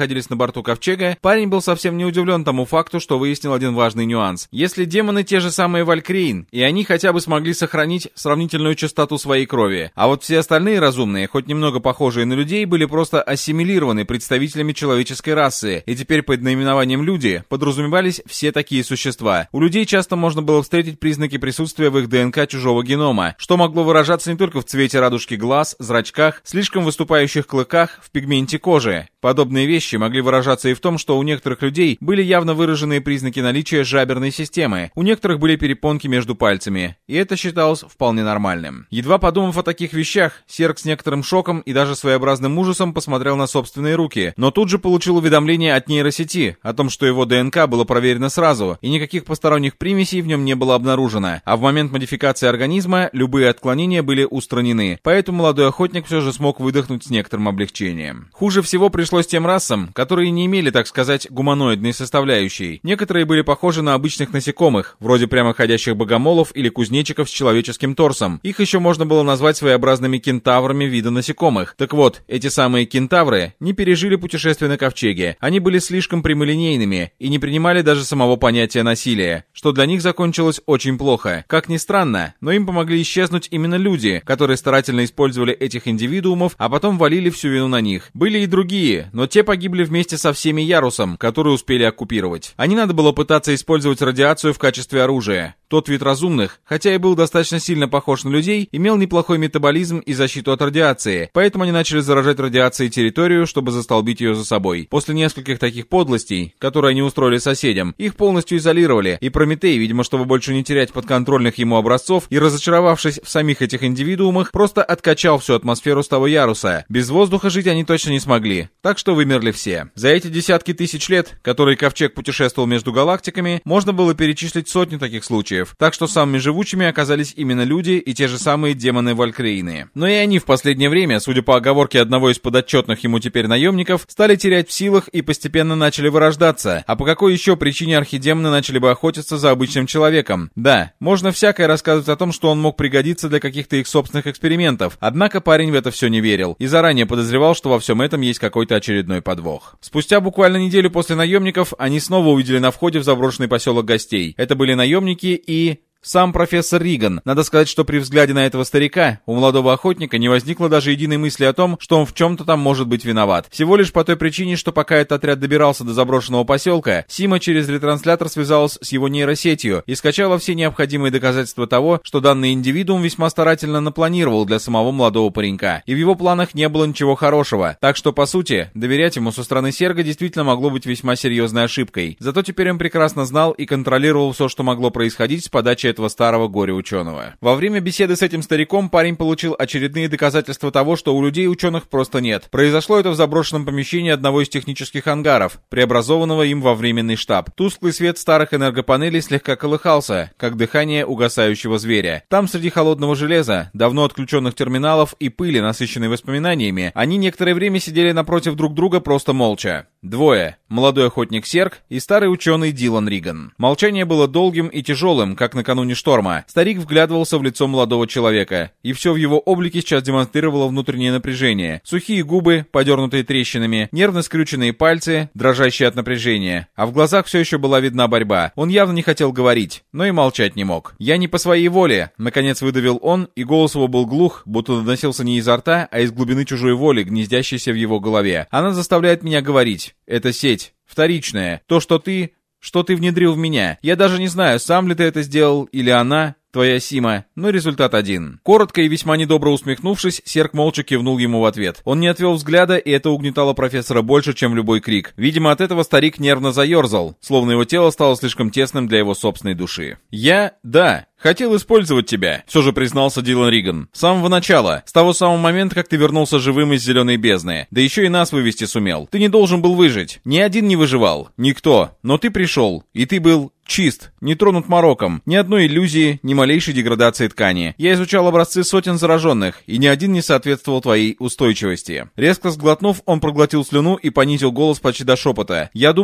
находились на борту Ковчега, парень был совсем не удивлен тому факту, что выяснил один важный нюанс. Если демоны те же самые Валькриин, и они хотя бы смогли сохранить сравнительную чистоту своей крови, а вот все остальные разумные, хоть немного похожие на людей, были просто ассимилированы представителями человеческой расы, и теперь под наименованием «люди» подразумевались все такие существа. У людей часто можно было встретить признаки присутствия в их ДНК чужого генома, что могло выражаться не только в цвете радужки глаз, зрачках, слишком выступающих клыках, в пигменте кожи. Подобные вещи могли выражаться и в том, что у некоторых людей были явно выраженные признаки наличия жаберной системы, у некоторых были перепонки между пальцами, и это считалось вполне нормальным. Едва подумав о таких вещах, Серг с некоторым шоком и даже своеобразным ужасом посмотрел на собственные руки, но тут же получил уведомление от нейросети о том, что его ДНК было проверено сразу, и никаких посторонних примесей в нем не было обнаружено, а в момент модификации организма любые отклонения были устранены, поэтому молодой охотник все же смог выдохнуть с некоторым облегчением. Хуже всего пришлось тем расам, которые не имели, так сказать, гуманоидной составляющей. Некоторые были похожи на обычных насекомых, вроде прямоходящих богомолов или кузнечиков с человеческим торсом. Их еще можно было назвать своеобразными кентаврами вида насекомых. Так вот, эти самые кентавры не пережили путешествие на Ковчеге. Они были слишком прямолинейными и не принимали даже самого понятия насилия, что для них закончилось очень плохо. Как ни странно, но им помогли исчезнуть именно люди, которые старательно использовали этих индивидуумов, а потом валили всю вину на них. Были и другие, но те погибли вместе со всеми Ярусом, которые успели оккупировать. А не надо было пытаться использовать радиацию в качестве оружия. Тот вид разумных, хотя и был достаточно сильно похож на людей, имел неплохой метаболизм и защиту от радиации, поэтому они начали заражать радиацией территорию, чтобы застолбить ее за собой. После нескольких таких подлостей, которые они устроили соседям, их полностью изолировали, и Прометей, видимо, чтобы больше не терять подконтрольных ему образцов, и разочаровавшись в самих этих индивидуумах, просто откачал всю атмосферу с того яруса. Без воздуха жить они точно не смогли, так что вымерли все. За эти десятки тысяч лет, которые Ковчег путешествовал между галактиками, можно было перечислить сотни таких случаев. Так что самыми живучими оказались именно люди и те же самые демоны-валькриины. Но и они в последнее время, судя по оговорке одного из подотчетных ему теперь наемников, стали терять в силах и постепенно начали вырождаться. А по какой еще причине архидемоны начали бы охотиться за обычным человеком? Да, можно всякое рассказывать о том, что он мог пригодиться для каких-то их собственных экспериментов, однако парень в это все не верил и заранее подозревал, что во всем этом есть какой-то очередной подвох. Спустя буквально неделю после наемников они снова увидели на входе в заброшенный поселок гостей. Это были наемники и... сам профессор Риган. Надо сказать, что при взгляде на этого старика у молодого охотника не возникло даже единой мысли о том, что он в чем-то там может быть виноват. Всего лишь по той причине, что пока этот отряд добирался до заброшенного поселка, Сима через ретранслятор связалась с его нейросетью и скачала все необходимые доказательства того, что данный индивидуум весьма старательно напланировал для самого молодого паренька. И в его планах не было ничего хорошего. Так что, по сути, доверять ему со стороны Серга действительно могло быть весьма серьезной ошибкой. Зато теперь он прекрасно знал и контролировал все, что могло происходить с подачи этого старого горе-ученого. Во время беседы с этим стариком парень получил очередные доказательства того, что у людей ученых просто нет. Произошло это в заброшенном помещении одного из технических ангаров, преобразованного им во временный штаб. Тусклый свет старых энергопанелей слегка колыхался, как дыхание угасающего зверя. Там, среди холодного железа, давно отключенных терминалов и пыли, насыщенной воспоминаниями, они некоторое время сидели напротив друг друга просто молча. Двое. Молодой охотник Серг и старый ученый Дилан Риган. Молчание было долгим и тяжелым, как накануне шторма. Старик вглядывался в лицо молодого человека, и все в его облике сейчас демонстрировало внутреннее напряжение. Сухие губы, подернутые трещинами, нервно скрюченные пальцы, дрожащие от напряжения. А в глазах все еще была видна борьба. Он явно не хотел говорить, но и молчать не мог. «Я не по своей воле», — наконец выдавил он, и голос его был глух, будто доносился не изо рта, а из глубины чужой воли, гнездящейся в его голове. «Она заставляет меня говорить. Это сеть. Вторичная. То, что ты... что ты внедрил в меня. Я даже не знаю, сам ли ты это сделал, или она, твоя Сима, но результат один». Коротко и весьма недобро усмехнувшись, Серг молча кивнул ему в ответ. Он не отвел взгляда, и это угнетало профессора больше, чем любой крик. Видимо, от этого старик нервно заерзал, словно его тело стало слишком тесным для его собственной души. «Я... да... хотел использовать тебя», — все же признался Дилан Риган. «С самого начала, с того самого момента, как ты вернулся живым из Зеленой бездны. Да еще и нас вывести сумел. Ты не должен был выжить. Ни один не выживал. Никто. Но ты пришел, и ты был... чист, не тронут мороком, ни одной иллюзии, ни малейшей деградации ткани. Я изучал образцы сотен зараженных, и ни один не соответствовал твоей устойчивости». Резко сглотнув, он проглотил слюну и понизил голос почти до шепота. «Я думал...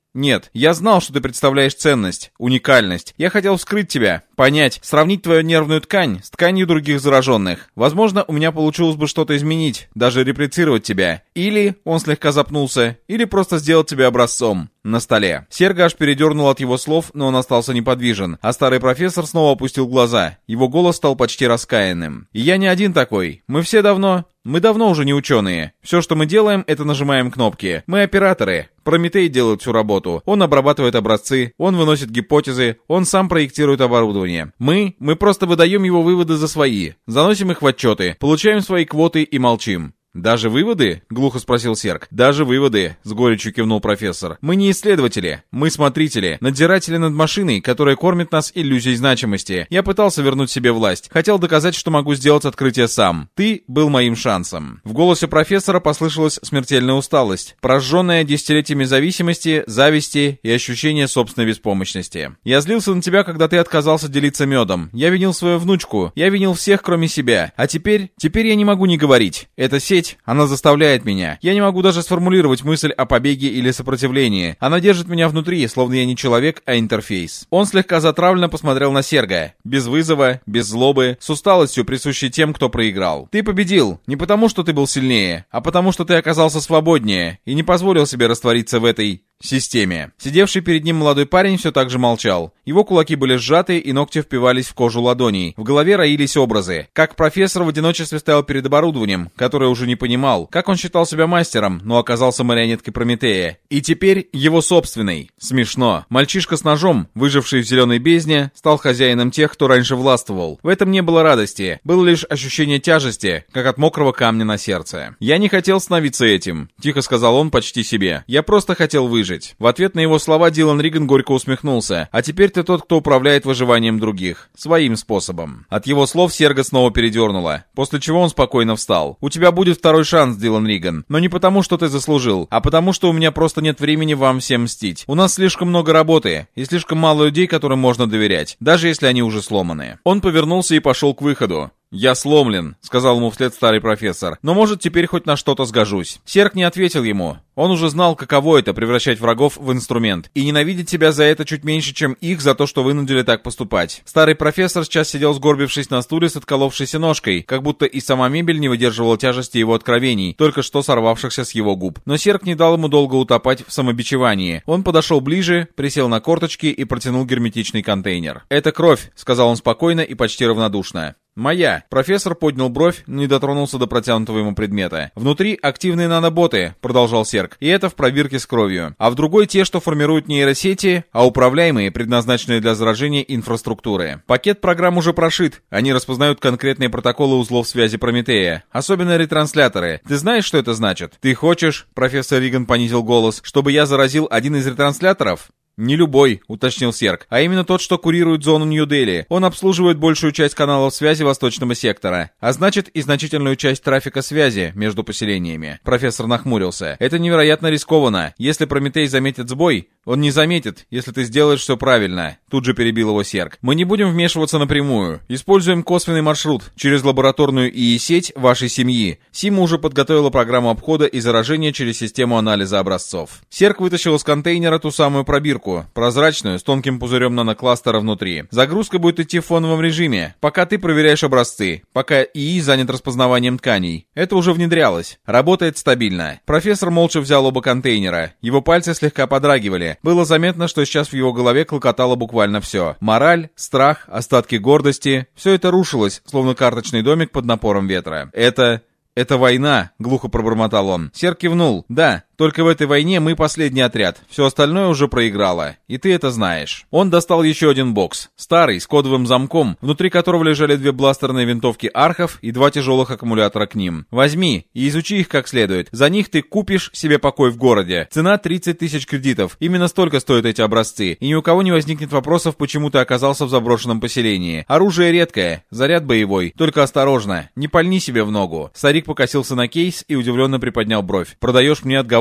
Нет, я знал, что ты представляешь ценность, уникальность. Я хотел вскрыть тебя, понять, сравнить твою нервную ткань с тканью других зараженных. Возможно, у меня получилось бы что-то изменить, даже реплицировать тебя. Или, он слегка запнулся, или просто сделать тебя образцом. На столе. Серго аж передернул от его слов, но он остался неподвижен, а старый профессор снова опустил глаза. Его голос стал почти раскаянным. И я не один такой. Мы все давно... Мы давно уже не ученые. Все, что мы делаем, это нажимаем кнопки. Мы операторы. Прометей делает всю работу. Он обрабатывает образцы, он выносит гипотезы, он сам проектирует оборудование. Мы, мы просто выдаем его выводы за свои, заносим их в отчеты, получаем свои квоты и молчим. «Даже выводы?» — глухо спросил Серг. «Даже выводы», — с горечью кивнул профессор. «Мы не исследователи, мы смотрители, надзиратели над машиной, которая кормит нас иллюзией значимости. Я пытался вернуть себе власть, хотел доказать, что могу сделать открытие сам. Ты был моим шансом». В голосе профессора послышалась смертельная усталость, прожженная десятилетиями зависимости, зависти и ощущения собственной беспомощности. «Я злился на тебя, когда ты отказался делиться медом. Я винил свою внучку, я винил всех, кроме себя. А теперь, теперь я не могу не говорить. Эта сеть, она заставляет меня. Я не могу даже сформулировать мысль о побеге или сопротивлении. Она держит меня внутри, словно я не человек, а интерфейс». Он слегка затравленно посмотрел на Серга. Без вызова, без злобы, с усталостью, присущей тем, кто проиграл. «Ты победил. Не потому, что ты был сильнее, а потому, что ты оказался свободнее и не позволил себе раствориться в этой... системе». Сидевший перед ним молодой парень все так же молчал. Его кулаки были сжаты, и ногти впивались в кожу ладоней. В голове роились образы. Как профессор в одиночестве стоял перед оборудованием, которое уже не понимал. Как он считал себя мастером, но оказался марионеткой Прометея. И теперь его собственный. Смешно. Мальчишка с ножом, выживший в зеленой бездне, стал хозяином тех, кто раньше властвовал. В этом не было радости. Было лишь ощущение тяжести, как от мокрого камня на сердце. «Я не хотел становиться этим», — тихо сказал он почти себе. «Я просто хотел выжить». В ответ на его слова Дилан Риган горько усмехнулся. «А теперь ты тот, кто управляет выживанием других. Своим способом». От его слов Серго снова передернуло, после чего он спокойно встал. «У тебя будет второй шанс, Дилан Риган. Но не потому, что ты заслужил, а потому, что у меня просто нет времени вам всем мстить. У нас слишком много работы и слишком мало людей, которым можно доверять, даже если они уже сломаны». Он повернулся и пошел к выходу. «Я сломлен», — сказал ему вслед старый профессор, «но, может, теперь хоть на что-то сгожусь». Серг не ответил ему. Он уже знал, каково это — превращать врагов в инструмент, и ненавидеть себя за это чуть меньше, чем их за то, что вынудили так поступать. Старый профессор сейчас сидел, сгорбившись на стуле с отколовшейся ножкой, как будто и сама мебель не выдерживала тяжести его откровений, только что сорвавшихся с его губ. Но Серг не дал ему долго утопать в самобичевании. Он подошел ближе, присел на корточки и протянул герметичный контейнер. «Это кровь», — сказал он спокойно и почти равнодушно. «Моя». Профессор поднял бровь, но не дотронулся до протянутого ему предмета. «Внутри активные наноботы», — продолжал Серг, — «и это в пробирке с кровью. А в другой те, что формируют нейросети, а управляемые, предназначенные для заражения инфраструктуры. Пакет программ уже прошит. Они распознают конкретные протоколы узлов связи Прометея, особенно ретрансляторы. Ты знаешь, что это значит? Ты хочешь, — профессор Риган понизил голос, — чтобы я заразил один из ретрансляторов?» «Не любой», — уточнил Серг, «а именно тот, что курирует зону Нью-Дели. Он обслуживает большую часть каналов связи восточного сектора, а значит и значительную часть трафика связи между поселениями». Профессор нахмурился. «Это невероятно рискованно. Если Прометей заметит сбой, он не заметит, если ты сделаешь все правильно». Тут же перебил его Серг. «Мы не будем вмешиваться напрямую. Используем косвенный маршрут через лабораторную ИИ-сеть вашей семьи. Сима уже подготовила программу обхода и заражения через систему анализа образцов». Серг вытащил из контейнера ту самую пробирку, прозрачную, с тонким пузырем нанокластера внутри. «Загрузка будет идти в фоновом режиме, пока ты проверяешь образцы, пока ИИ занят распознаванием тканей. Это уже внедрялось. Работает стабильно». Профессор молча взял оба контейнера. Его пальцы слегка подрагивали. Было заметно, что сейчас в его голове клокотало буквально все. Мораль, страх, остатки гордости. Все это рушилось, словно карточный домик под напором ветра. «Это... это война», — глухо пробормотал он. Серг кивнул. «Да. Только в этой войне мы последний отряд. Все остальное уже проиграло. И ты это знаешь». Он достал еще один бокс. Старый, с кодовым замком, внутри которого лежали две бластерные винтовки архов и два тяжелых аккумулятора к ним. «Возьми и изучи их как следует. За них ты купишь себе покой в городе. Цена тридцать тысяч кредитов. Именно столько стоят эти образцы. И ни у кого не возникнет вопросов, почему ты оказался в заброшенном поселении. Оружие редкое. Заряд боевой. Только осторожно. Не пальни себе в ногу». Старик покосился на кейс и удивленно приподнял бровь. «Продаешь мне отговорку?»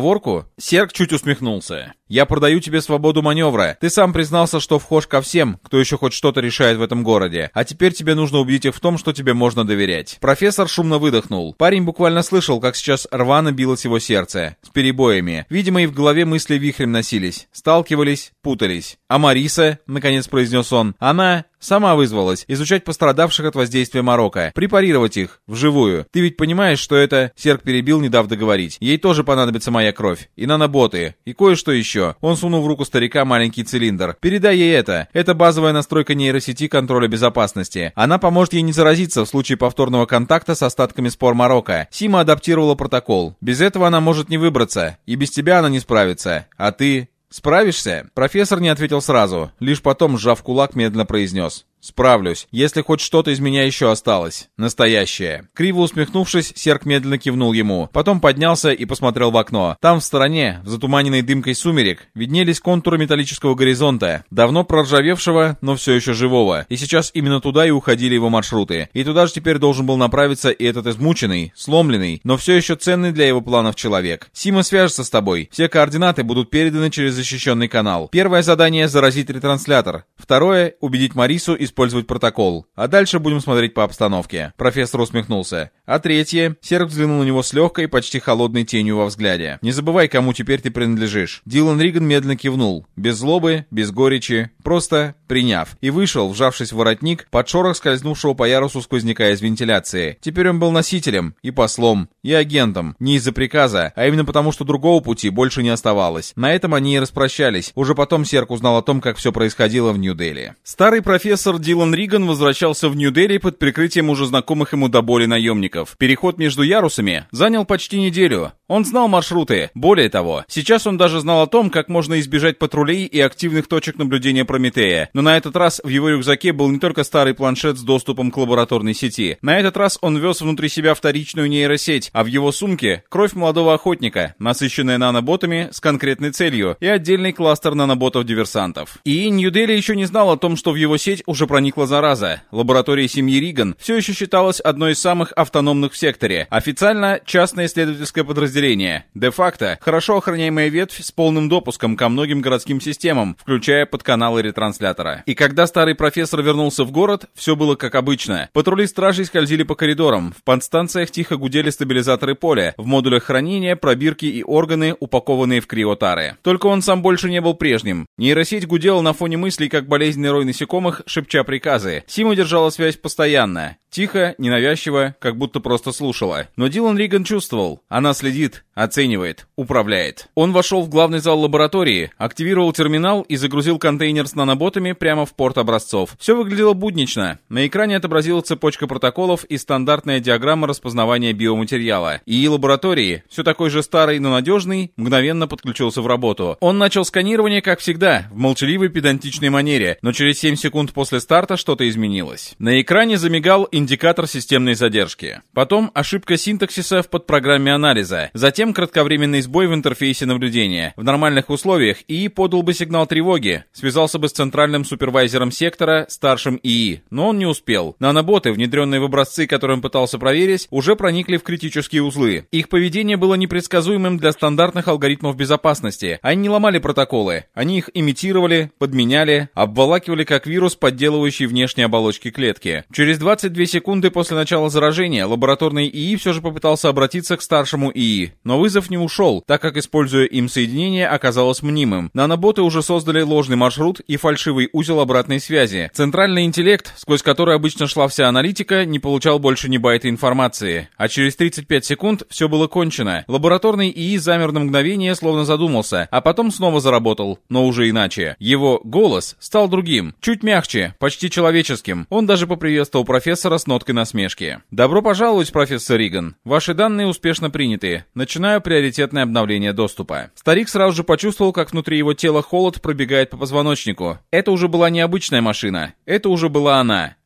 Оговорку? Серк чуть усмехнулся. «Я продаю тебе свободу маневра. Ты сам признался, что вхож ко всем, кто еще хоть что-то решает в этом городе. А теперь тебе нужно убедить их в том, что тебе можно доверять». Профессор шумно выдохнул. Парень буквально слышал, как сейчас рвано билось его сердце. С перебоями. Видимо, и в голове мысли вихрем носились. Сталкивались, путались. «А Мариса?» — наконец произнес он. «Она...» Сама вызвалась изучать пострадавших от воздействия Марокко, препарировать их, вживую. Ты ведь понимаешь, что это...» Серк перебил, не дав договорить. «Ей тоже понадобится моя кровь. И наноботы. И кое-что еще». Он сунул в руку старика маленький цилиндр. «Передай ей это. Это базовая настройка нейросети контроля безопасности. Она поможет ей не заразиться в случае повторного контакта с остатками спор Марокко. Сима адаптировала протокол. Без этого она может не выбраться. И без тебя она не справится. А ты...» «Справишься?» Профессор не ответил сразу, лишь потом, сжав кулак, медленно произнес: «Справлюсь, если хоть что-то из меня еще осталось. Настоящее». Криво усмехнувшись, Серк медленно кивнул ему, потом поднялся и посмотрел в окно. Там в стороне, в затуманенной дымкой сумерек, виднелись контуры металлического горизонта, давно проржавевшего, но все еще живого. И сейчас именно туда и уходили его маршруты. И туда же теперь должен был направиться и этот измученный, сломленный, но все еще ценный для его планов человек. «Сима свяжется с тобой. Все координаты будут переданы через защищенный канал. Первое задание — заразить ретранслятор. Второе — убедить Марису использовать протокол. А дальше будем смотреть по обстановке». Профессор усмехнулся. «А третье?» Серк взглянул на него с легкой, почти холодной тенью во взгляде. «Не забывай, кому теперь ты принадлежишь». Дилан Риган медленно кивнул. Без злобы, без горечи, просто приняв. И вышел, вжавшись в воротник, под шорох скользнувшего по ярусу сквозняка из вентиляции. Теперь он был носителем, и послом, и агентом. Не из-за приказа, а именно потому, что другого пути больше не оставалось. На этом они и распрощались. Уже потом Серк узнал о том, как все происходило в Нью-Дели. Старый профессор Дилан Риган возвращался в Нью-Дели под прикрытием уже знакомых ему до боли наемников. Переход между ярусами занял почти неделю. Он знал маршруты. Более того, сейчас он даже знал о том, как можно избежать патрулей и активных точек наблюдения Прометея. Но на этот раз в его рюкзаке был не только старый планшет с доступом к лабораторной сети. На этот раз он вез внутри себя вторичную нейросеть, а в его сумке кровь молодого охотника, насыщенная наноботами с конкретной целью, и отдельный кластер наноботов-диверсантов. И Нью-Дели еще не знал о том, что в его сеть уже проникла зараза. Лаборатория семьи Риган все еще считалась одной из самых автономных в секторе. Официально частное исследовательское подразделение. Де-факто хорошо охраняемая ветвь с полным допуском ко многим городским системам, включая подканалы ретранслятора. И когда старый профессор вернулся в город, все было как обычно. Патрули стражей скользили по коридорам, в подстанциях тихо гудели стабилизаторы поля, в модулях хранения пробирки и органы, упакованные в криотары. Только он сам больше не был прежним. Нейросеть гудела на фоне мыслей, как болезненный рой насекомых, шепча приказы. Сима держала связь постоянно. Тихо, ненавязчиво, как будто просто слушала. Но Дилан Риган чувствовал. Она следит, оценивает, управляет. Он вошел в главный зал лаборатории, активировал терминал и загрузил контейнер с наноботами прямо в порт образцов. Все выглядело буднично. На экране отобразилась цепочка протоколов и стандартная диаграмма распознавания биоматериала. И лаборатории, все такой же старый, но надежный, мгновенно подключился в работу. Он начал сканирование, как всегда, в молчаливой педантичной манере, но через семь секунд после старта что-то изменилось. На экране замигал индикатор системной задержки. Потом ошибка синтаксиса в подпрограмме анализа. Затем кратковременный сбой в интерфейсе наблюдения. В нормальных условиях ИИ подал бы сигнал тревоги, связался бы с центральным супервайзером сектора, старшим ИИ, но он не успел. Наноботы, внедренные в образцы, которые он пытался проверить, уже проникли в критические узлы. Их поведение было непредсказуемым для стандартных алгоритмов безопасности. Они не ломали протоколы, они их имитировали, подменяли, обволакивали как вирус, подделывающий внешние оболочки клетки. Через двадцать две секунды после начала заражения лабораторный ИИ все же попытался обратиться к старшему ИИ, но вызов не ушел, так как, используя им соединение, оказалось мнимым. Наноботы уже создали ложный маршрут и фальшивый узел обратной связи. Центральный интеллект, сквозь который обычно шла вся аналитика, не получал больше ни байта информации. А через тридцать пять секунд все было кончено. Лабораторный ИИ замер на мгновение, словно задумался, а потом снова заработал, но уже иначе. Его голос стал другим, чуть мягче, почти человеческим. Он даже поприветствовал профессора с ноткой насмешки. «Добро пожаловать, профессор Риган. Ваши данные успешно приняты. Начинаю приоритетное обновление доступа». Старик сразу же почувствовал, как внутри его тела холод пробегает по позвоночнику. Это уже была не обычная машина. Это уже была она.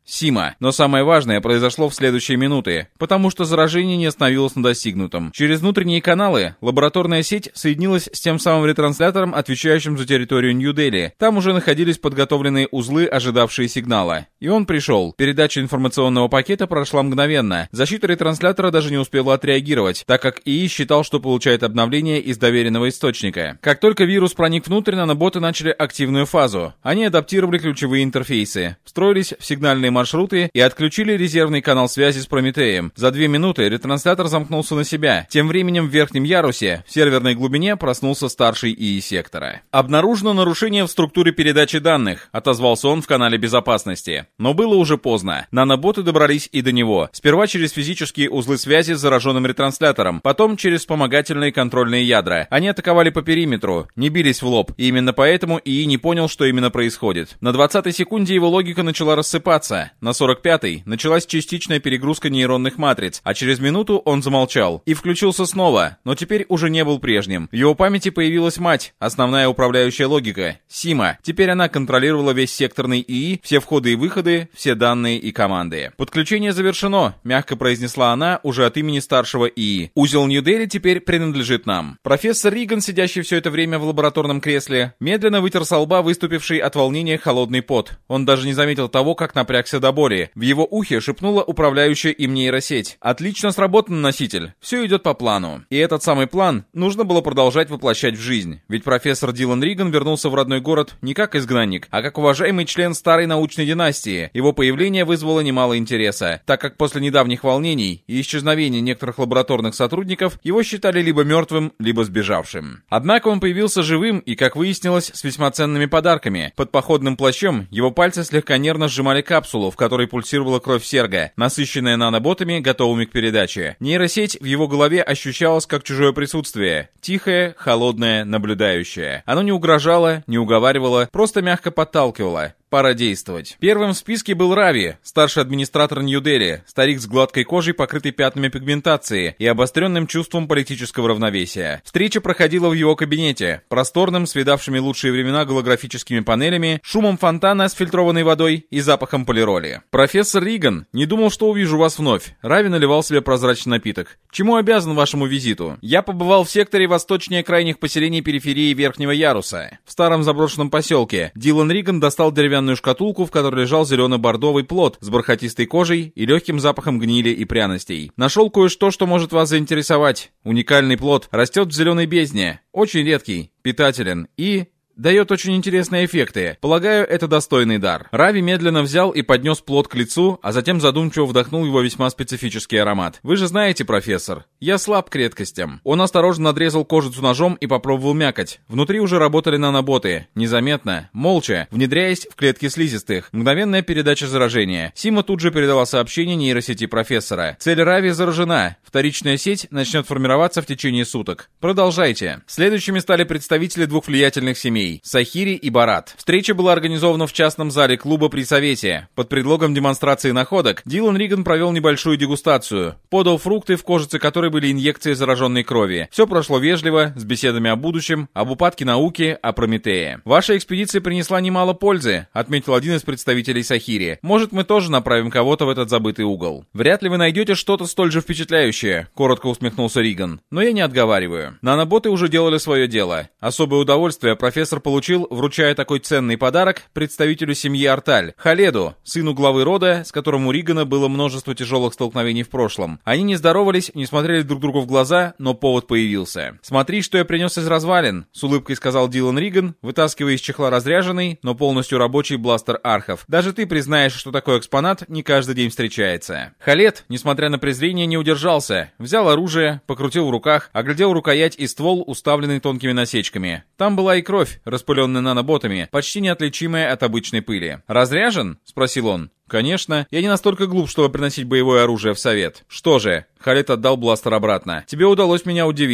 Сима. Но самое важное произошло в следующие минуты, потому что заражение не остановилось на достигнутом. Через внутренние каналы лабораторная сеть соединилась с тем самым ретранслятором, отвечающим за территорию Нью-Дели. Там уже находились подготовленные узлы, ожидавшие сигнала. И он пришел. Передача информационного пакета прошла мгновенно. Защита ретранслятора даже не успела отреагировать, так как ИИ считал, что получает обновление из доверенного источника. Как только вирус проник внутрь, наноботы начали активную фазу. Они адаптировали ключевые интерфейсы, встроились в сигнальные маршруты и отключили резервный канал связи с Прометеем. За две минуты ретранслятор замкнулся на себя. Тем временем в верхнем ярусе, в серверной глубине, проснулся старший ИИ сектора. «Обнаружено нарушение в структуре передачи данных», — отозвался он в канале безопасности. Но было уже поздно. Наноботы добрались и до него. Сперва через физические узлы связи с зараженным ретранслятором, потом через вспомогательные контрольные ядра. Они атаковали по периметру, не бились в лоб, и именно поэтому ИИ не понял, что именно происходит. На двадцатой секунде его логика начала рассыпаться. На сорок пятой началась частичная перегрузка нейронных матриц, а через минуту он замолчал и включился снова, но теперь уже не был прежним. В его памяти появилась мать, основная управляющая логика, Сима. Теперь она контролировала весь секторный ИИ, все входы и выходы, все данные и команды. «Подключение завершено», — мягко произнесла она уже от имени старшего ИИ. «Узел Нью-Дели теперь принадлежит нам». Профессор Риган, сидящий все это время в лабораторном кресле, медленно вытер со лба выступивший от волнения холодный пот. Он даже не заметил того, как напрягся до боли. В его ухе шепнула управляющая им нейросеть. «Отлично сработан, носитель. Все идет по плану». И этот самый план нужно было продолжать воплощать в жизнь. Ведь профессор Дилан Риган вернулся в родной город не как изгнанник, а как уважаемый член старой научной династии. Его появление вызвало немало интереса, так как после недавних волнений и исчезновения некоторых лабораторных сотрудников его считали либо мертвым, либо сбежавшим. Однако он появился живым и, как выяснилось, с весьма ценными подарками. Под походным плащом его пальцы слегка нервно сжимали капсулу, в которой пульсировала кровь серга, насыщенная наноботами, готовыми к передаче. Нейросеть в его голове ощущалась как чужое присутствие. Тихое, холодное, наблюдающее. Оно не угрожало, не уговаривало, просто мягко подталкивало. Пора действовать. Первым в списке был Рави, старший администратор Нью-Дели, старик с гладкой кожей, покрытой пятнами пигментации и обостренным чувством политического равновесия. Встреча проходила в его кабинете, просторным, с видавшими лучшие времена голографическими панелями, шумом фонтана с фильтрованной водой и запахом полироли. «Профессор Риган, не думал, что увижу вас вновь». Рави наливал себе прозрачный напиток. «Чему обязан вашему визиту? Я побывал в секторе восточнее крайних поселений периферии Верхнего Яруса. В старом заброшенном поселке Дилан Риган достал деревянную шкатулку, в которой лежал зелено-бордовый плод с бархатистой кожей и легким запахом гнили и пряностей. Нашел кое-что, что может вас заинтересовать. Уникальный плод растет в зеленой бездне, очень редкий, питателен и... дает очень интересные эффекты. Полагаю, это достойный дар». Рави медленно взял и поднес плод к лицу, а затем задумчиво вдохнул его весьма специфический аромат. «Вы же знаете, профессор, я слаб к редкостям». Он осторожно надрезал кожицу ножом и попробовал мякоть. Внутри уже работали наноботы. Незаметно, молча, внедряясь в клетки слизистых. Мгновенная передача заражения. Сима тут же передала сообщение нейросети профессора. «Цель Рави заражена. Вторичная сеть начнет формироваться в течение суток. Продолжайте». Следующими стали представители двух влиятельных семей. Сахири и Барат. Встреча была организована в частном зале клуба при Совете. Под предлогом демонстрации находок Дилан Риган провел небольшую дегустацию. Подал фрукты, в кожице которой были инъекции зараженной крови. Все прошло вежливо, с беседами о будущем, об упадке науки, о Прометее. «Ваша экспедиция принесла немало пользы», — отметил один из представителей Сахири. «Может, мы тоже направим кого-то в этот забытый угол». «Вряд ли вы найдете что-то столь же впечатляющее», — коротко усмехнулся Риган. «Но я не отговариваю. Наноботы уже делали свое дело. Особое удовольствие профессор получил, вручая такой ценный подарок представителю семьи Арталь, Халеду, сыну главы рода, с которым у Ригана было множество тяжелых столкновений в прошлом. Они не здоровались, не смотрели друг другу в глаза, но повод появился. «Смотри, что я принес из развалин», — с улыбкой сказал Дилан Риган, вытаскивая из чехла разряженный, но полностью рабочий бластер Архов. «Даже ты признаешь, что такой экспонат не каждый день встречается». Халед, несмотря на презрение, не удержался. Взял оружие, покрутил в руках, оглядел рукоять и ствол, уставленный тонкими насечками. Там была и кровь, распыленная наноботами, почти неотличимая от обычной пыли. «Разряжен?» — спросил он. «Конечно. Я не настолько глуп, чтобы приносить боевое оружие в совет». «Что же?» — Халед отдал бластер обратно. «Тебе удалось меня удивить».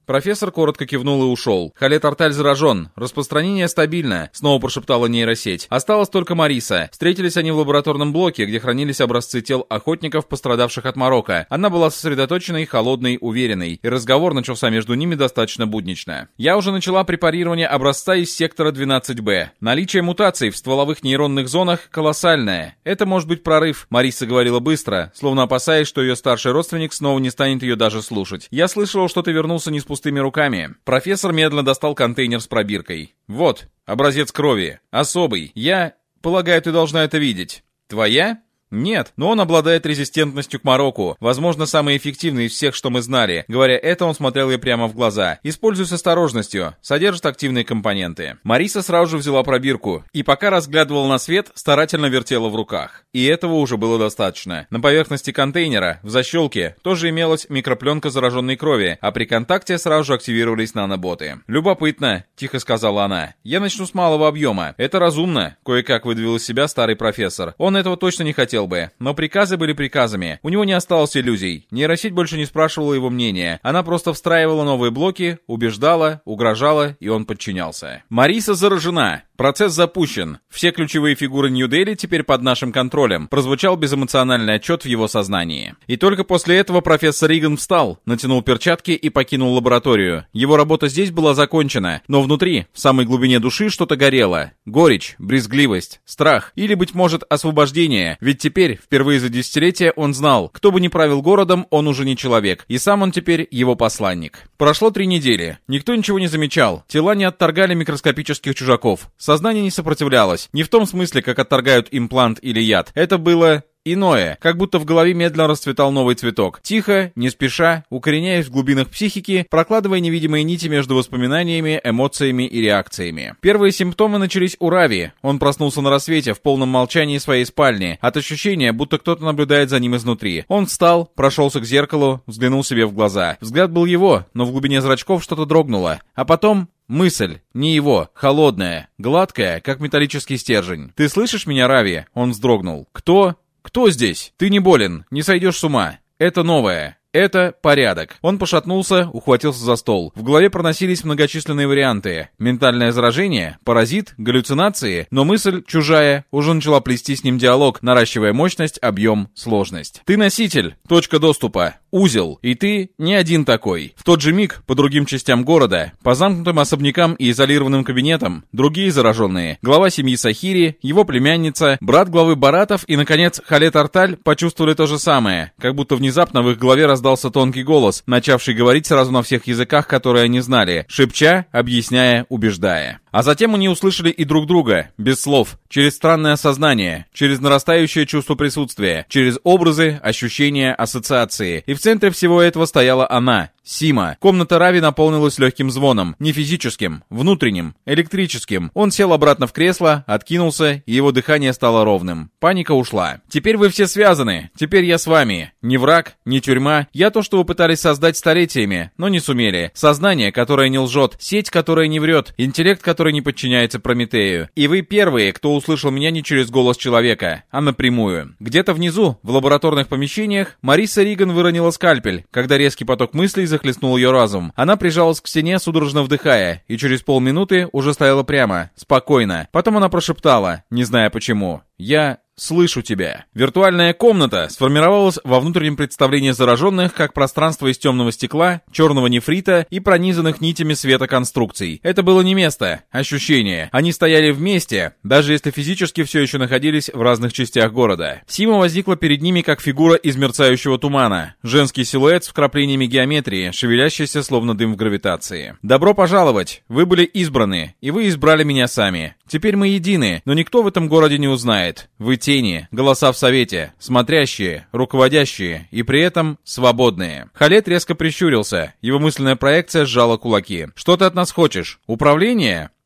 Профессор коротко кивнул и ушел. Халет Арталь заражен. Распространение стабильно, снова прошептала нейросеть. Осталась только Мариса. Встретились они в лабораторном блоке, где хранились образцы тел охотников, пострадавших от морока. Она была сосредоточенной, холодной, уверенной, и разговор начался между ними достаточно буднично. Я уже начала препарирование образца из сектора двенадцать бэ. Наличие мутаций в стволовых нейронных зонах колоссальное. Это может быть прорыв. Мариса говорила быстро, словно опасаясь, что ее старший родственник снова не станет ее даже слушать. Я слышала, что ты вернулся не с пустыми руками. Профессор медленно достал контейнер с пробиркой. Вот, образец крови. Особый. Я... Полагаю, ты должна это видеть. Твоя? Нет, но он обладает резистентностью к мороку, возможно, самый эффективный из всех, что мы знали. Говоря это, он смотрел ей прямо в глаза. Используй с осторожностью, содержит активные компоненты. Мариса сразу же взяла пробирку, и пока разглядывала на свет, старательно вертела в руках. И этого уже было достаточно. На поверхности контейнера, в защелке, тоже имелась микропленка зараженной крови, а при контакте сразу же активировались наноботы. «Любопытно», — тихо сказала она. «Я начну с малого объема. Это разумно», — кое-как выдавил из себя старый профессор. Он этого точно не хотел бы, но приказы были приказами. У него не осталось иллюзий. Нейросеть больше не спрашивала его мнения. Она просто встраивала новые блоки, убеждала, угрожала, и он подчинялся. Мариса заражена. Процесс запущен. Все ключевые фигуры Нью-Дели теперь под нашим контролем. Прозвучал безэмоциональный отчет в его сознании. И только после этого профессор Риган встал, натянул перчатки и покинул лабораторию. Его работа здесь была закончена, но внутри, в самой глубине души, что-то горело. Горечь, брезгливость, страх или, быть может, освобождение. Ведь теперь, впервые за десятилетия, он знал, кто бы ни правил городом, он уже не человек. И сам он теперь его посланник. Прошло три недели. Никто ничего не замечал. Тела не отторгали микроскопических чужаков. Сознание не сопротивлялось. Не в том смысле, как отторгают имплант или яд. Это было... иное, как будто в голове медленно расцветал новый цветок. Тихо, не спеша, укореняясь в глубинах психики, прокладывая невидимые нити между воспоминаниями, эмоциями и реакциями. Первые симптомы начались у Рави. Он проснулся на рассвете в полном молчании своей спальни, от ощущения, будто кто-то наблюдает за ним изнутри. Он встал, прошелся к зеркалу, взглянул себе в глаза. Взгляд был его, но в глубине зрачков что-то дрогнуло. А потом... мысль, не его, холодная, гладкая, как металлический стержень. «Ты слышишь меня, Рави?» Он вздрогнул. «Кто?» «Кто здесь? Ты не болен, не сойдешь с ума. Это новое. Это порядок». Он пошатнулся, ухватился за стол. В голове проносились многочисленные варианты. Ментальное заражение, паразит, галлюцинации. Но мысль, чужая, уже начала плести с ним диалог, наращивая мощность, объем, сложность. «Ты носитель, точка доступа, узел, и ты не один такой». В тот же миг, по другим частям города, по замкнутым особнякам и изолированным кабинетам, другие зараженные. Глава семьи Сахири, его племянница, брат главы Баратов и, наконец, Халет Арталь почувствовали то же самое, как будто внезапно в их голове раздался раздался тонкий голос, начавший говорить сразу на всех языках, которые они знали, шепча, объясняя, убеждая. А затем они услышали и друг друга, без слов, через странное сознание, через нарастающее чувство присутствия, через образы, ощущения, ассоциации. И в центре всего этого стояла она, Сима. Комната Рави наполнилась легким звоном, не физическим, внутренним, электрическим. Он сел обратно в кресло, откинулся, и его дыхание стало ровным. Паника ушла. «Теперь вы все связаны, теперь я с вами. Ни враг, ни тюрьма. Я то, что вы пытались создать столетиями, но не сумели. Сознание, которое не лжет, сеть, которая не врет, интеллект, который не подчиняется Прометею. И вы первые, кто услышал меня не через голос человека, а напрямую». Где-то внизу, в лабораторных помещениях, Мариса Риган выронила скальпель, когда резкий поток мыслей захлестнул ее разум. Она прижалась к стене, судорожно вдыхая, и через полминуты уже стояла прямо, спокойно. Потом она прошептала, не зная почему: «Я слышу тебя». Виртуальная комната сформировалась во внутреннем представлении зараженных как пространство из темного стекла, черного нефрита и пронизанных нитями света конструкций. Это было не место, ощущение. Они стояли вместе, даже если физически все еще находились в разных частях города. Сима возникла перед ними как фигура из мерцающего тумана. Женский силуэт с вкраплениями геометрии, шевелящийся словно дым в гравитации. «Добро пожаловать! Вы были избраны, и вы избрали меня сами. Теперь мы едины, но никто в этом городе не узнает. Вы тени, голоса в совете, смотрящие, руководящие и при этом свободные». Халет резко прищурился, его мысленная проекция сжала кулаки. «Что ты от нас хочешь? Управление?»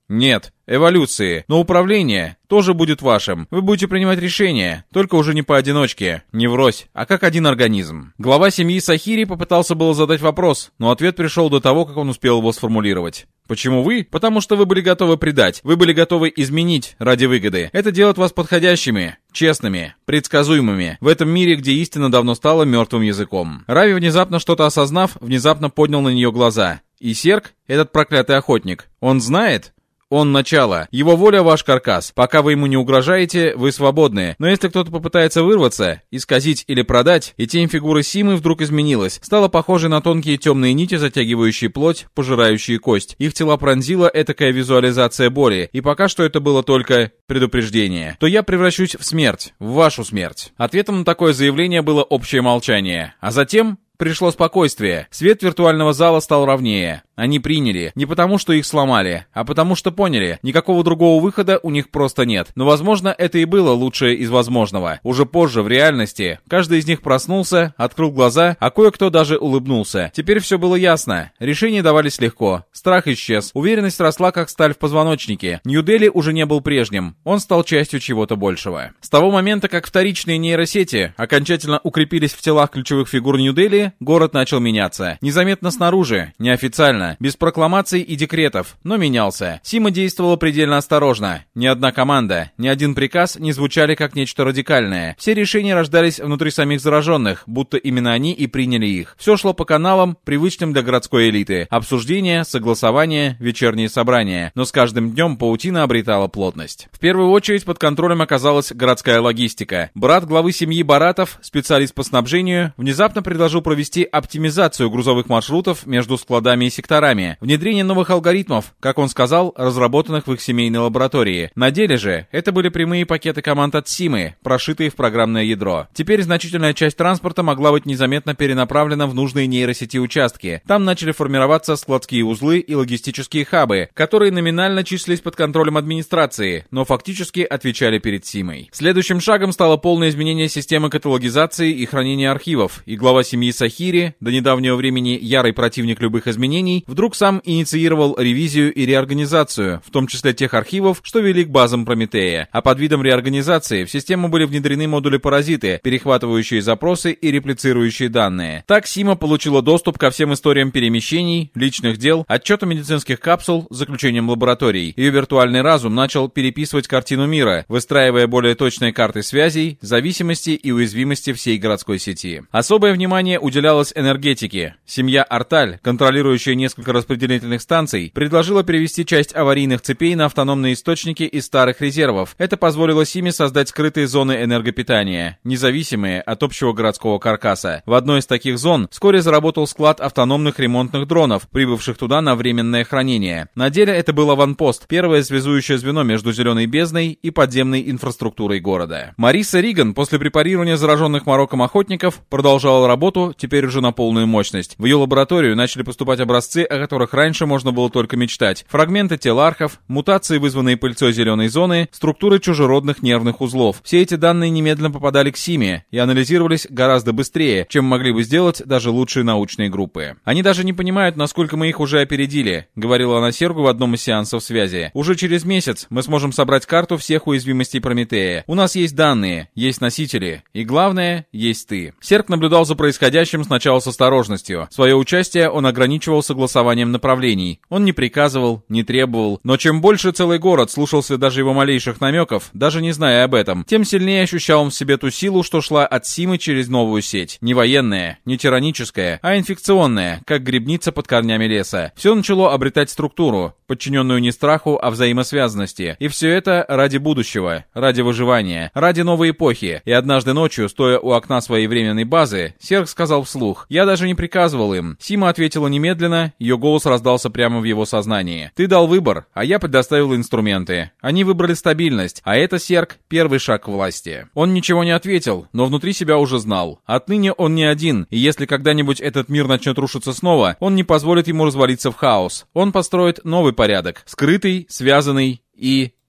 Нет, эволюции. Но управление тоже будет вашим. Вы будете принимать решения, только уже не поодиночке, не врозь, а как один организм. Глава семьи Сахири попытался было задать вопрос, но ответ пришел до того, как он успел его сформулировать. Почему вы? Потому что вы были готовы предать, вы были готовы изменить ради выгоды. Это делает вас подходящими, честными, предсказуемыми в этом мире, где истина давно стала мертвым языком. Рави, внезапно что-то осознав, внезапно поднял на нее глаза. И Серк, этот проклятый охотник, он знает? Он начало. Его воля ваш каркас. Пока вы ему не угрожаете, вы свободны. Но если кто-то попытается вырваться, исказить или продать, и тень фигуры Симы вдруг изменилась, стала похожей на тонкие темные нити, затягивающие плоть, пожирающие кость. Их тела пронзила этакая визуализация боли, и пока что это было только предупреждение. То я превращусь в смерть, в вашу смерть. Ответом на такое заявление было общее молчание. А затем пришло спокойствие. Свет виртуального зала стал ровнее. Они приняли. Не потому, что их сломали, а потому, что поняли. Никакого другого выхода у них просто нет. Но, возможно, это и было лучшее из возможного. Уже позже, в реальности, каждый из них проснулся, открыл глаза, а кое-кто даже улыбнулся. Теперь все было ясно. Решения давались легко. Страх исчез. Уверенность росла, как сталь в позвоночнике. Нью-Дели уже не был прежним. Он стал частью чего-то большего. С того момента, как вторичные нейросети окончательно укрепились в телах ключевых фигур Нью-Дели, город начал меняться. Незаметно снаружи, неофициально, без прокламаций и декретов, но менялся. Сима действовала предельно осторожно. Ни одна команда, ни один приказ не звучали как нечто радикальное. Все решения рождались внутри самих зараженных, будто именно они и приняли их. Все шло по каналам, привычным для городской элиты. Обсуждения, согласования, вечерние собрания. Но с каждым днем паутина обретала плотность. В первую очередь под контролем оказалась городская логистика. Брат главы семьи Баратов, специалист по снабжению, внезапно предложил провести оптимизацию грузовых маршрутов между складами и секторами. Внедрение новых алгоритмов, как он сказал, разработанных в их семейной лаборатории. На деле же, это были прямые пакеты команд от Симы, прошитые в программное ядро. Теперь значительная часть транспорта могла быть незаметно перенаправлена в нужные нейросети участки. Там начали формироваться складские узлы и логистические хабы, которые номинально числились под контролем администрации, но фактически отвечали перед Симой. Следующим шагом стало полное изменение системы каталогизации и хранения архивов, и глава семьи Сахири, до недавнего времени ярый противник любых изменений, вдруг сам инициировал ревизию и реорганизацию, в том числе тех архивов, что вели к базам Прометея. А под видом реорганизации в систему были внедрены модули-паразиты, перехватывающие запросы и реплицирующие данные. Так Сима получила доступ ко всем историям перемещений, личных дел, отчетам медицинских капсул, заключениям лабораторий. Ее виртуальный разум начал переписывать картину мира, выстраивая более точные карты связей, зависимости и уязвимости всей городской сети. Особое внимание уделялось энергетике. Семья Арталь, контролирующая несколько распределительных станций, предложила перевести часть аварийных цепей на автономные источники из старых резервов. Это позволило Симе создать скрытые зоны энергопитания, независимые от общего городского каркаса. В одной из таких зон вскоре заработал склад автономных ремонтных дронов, прибывших туда на временное хранение. На деле это был аванпост, первое связующее звено между Зеленой бездной и подземной инфраструктурой города. Мариса Риган после препарирования зараженных мороком охотников продолжала работу, теперь уже на полную мощность. В ее лабораторию начали поступать образцы, о которых раньше можно было только мечтать. Фрагменты тел архов, мутации, вызванные пыльцой зеленой зоны, структуры чужеродных нервных узлов. Все эти данные немедленно попадали к Симе и анализировались гораздо быстрее, чем могли бы сделать даже лучшие научные группы. «Они даже не понимают, насколько мы их уже опередили», — говорила она Сергу в одном из сеансов связи. «Уже через месяц мы сможем собрать карту всех уязвимостей Прометея. У нас есть данные, есть носители, и главное, есть ты». Серг наблюдал за происходящим сначала с осторожностью. Свое участие он ограничивал согласованием направлений. Он не приказывал, не требовал, но чем больше целый город слушался даже его малейших намеков, даже не зная об этом, тем сильнее ощущал он в себе ту силу, что шла от Симы через новую сеть. Не военная, не тираническая, а инфекционная, как грибница под корнями леса. Все начало обретать структуру, подчиненную не страху, а взаимосвязанности. И все это ради будущего, ради выживания, ради новой эпохи. И однажды ночью, стоя у окна своей временной базы, Серг сказал вслух: «Я даже не приказывал им». Сима ответила немедленно, ее голос раздался прямо в его сознании. «Ты дал выбор, а я предоставил инструменты. Они выбрали стабильность, а это, Серг, первый шаг к власти». Он ничего не ответил, но внутри себя уже знал. Отныне он не один, и если когда-нибудь этот мир начнет рушиться снова, он не позволит ему развалиться в хаос. Он построит новый порядок, скрытый, связанный и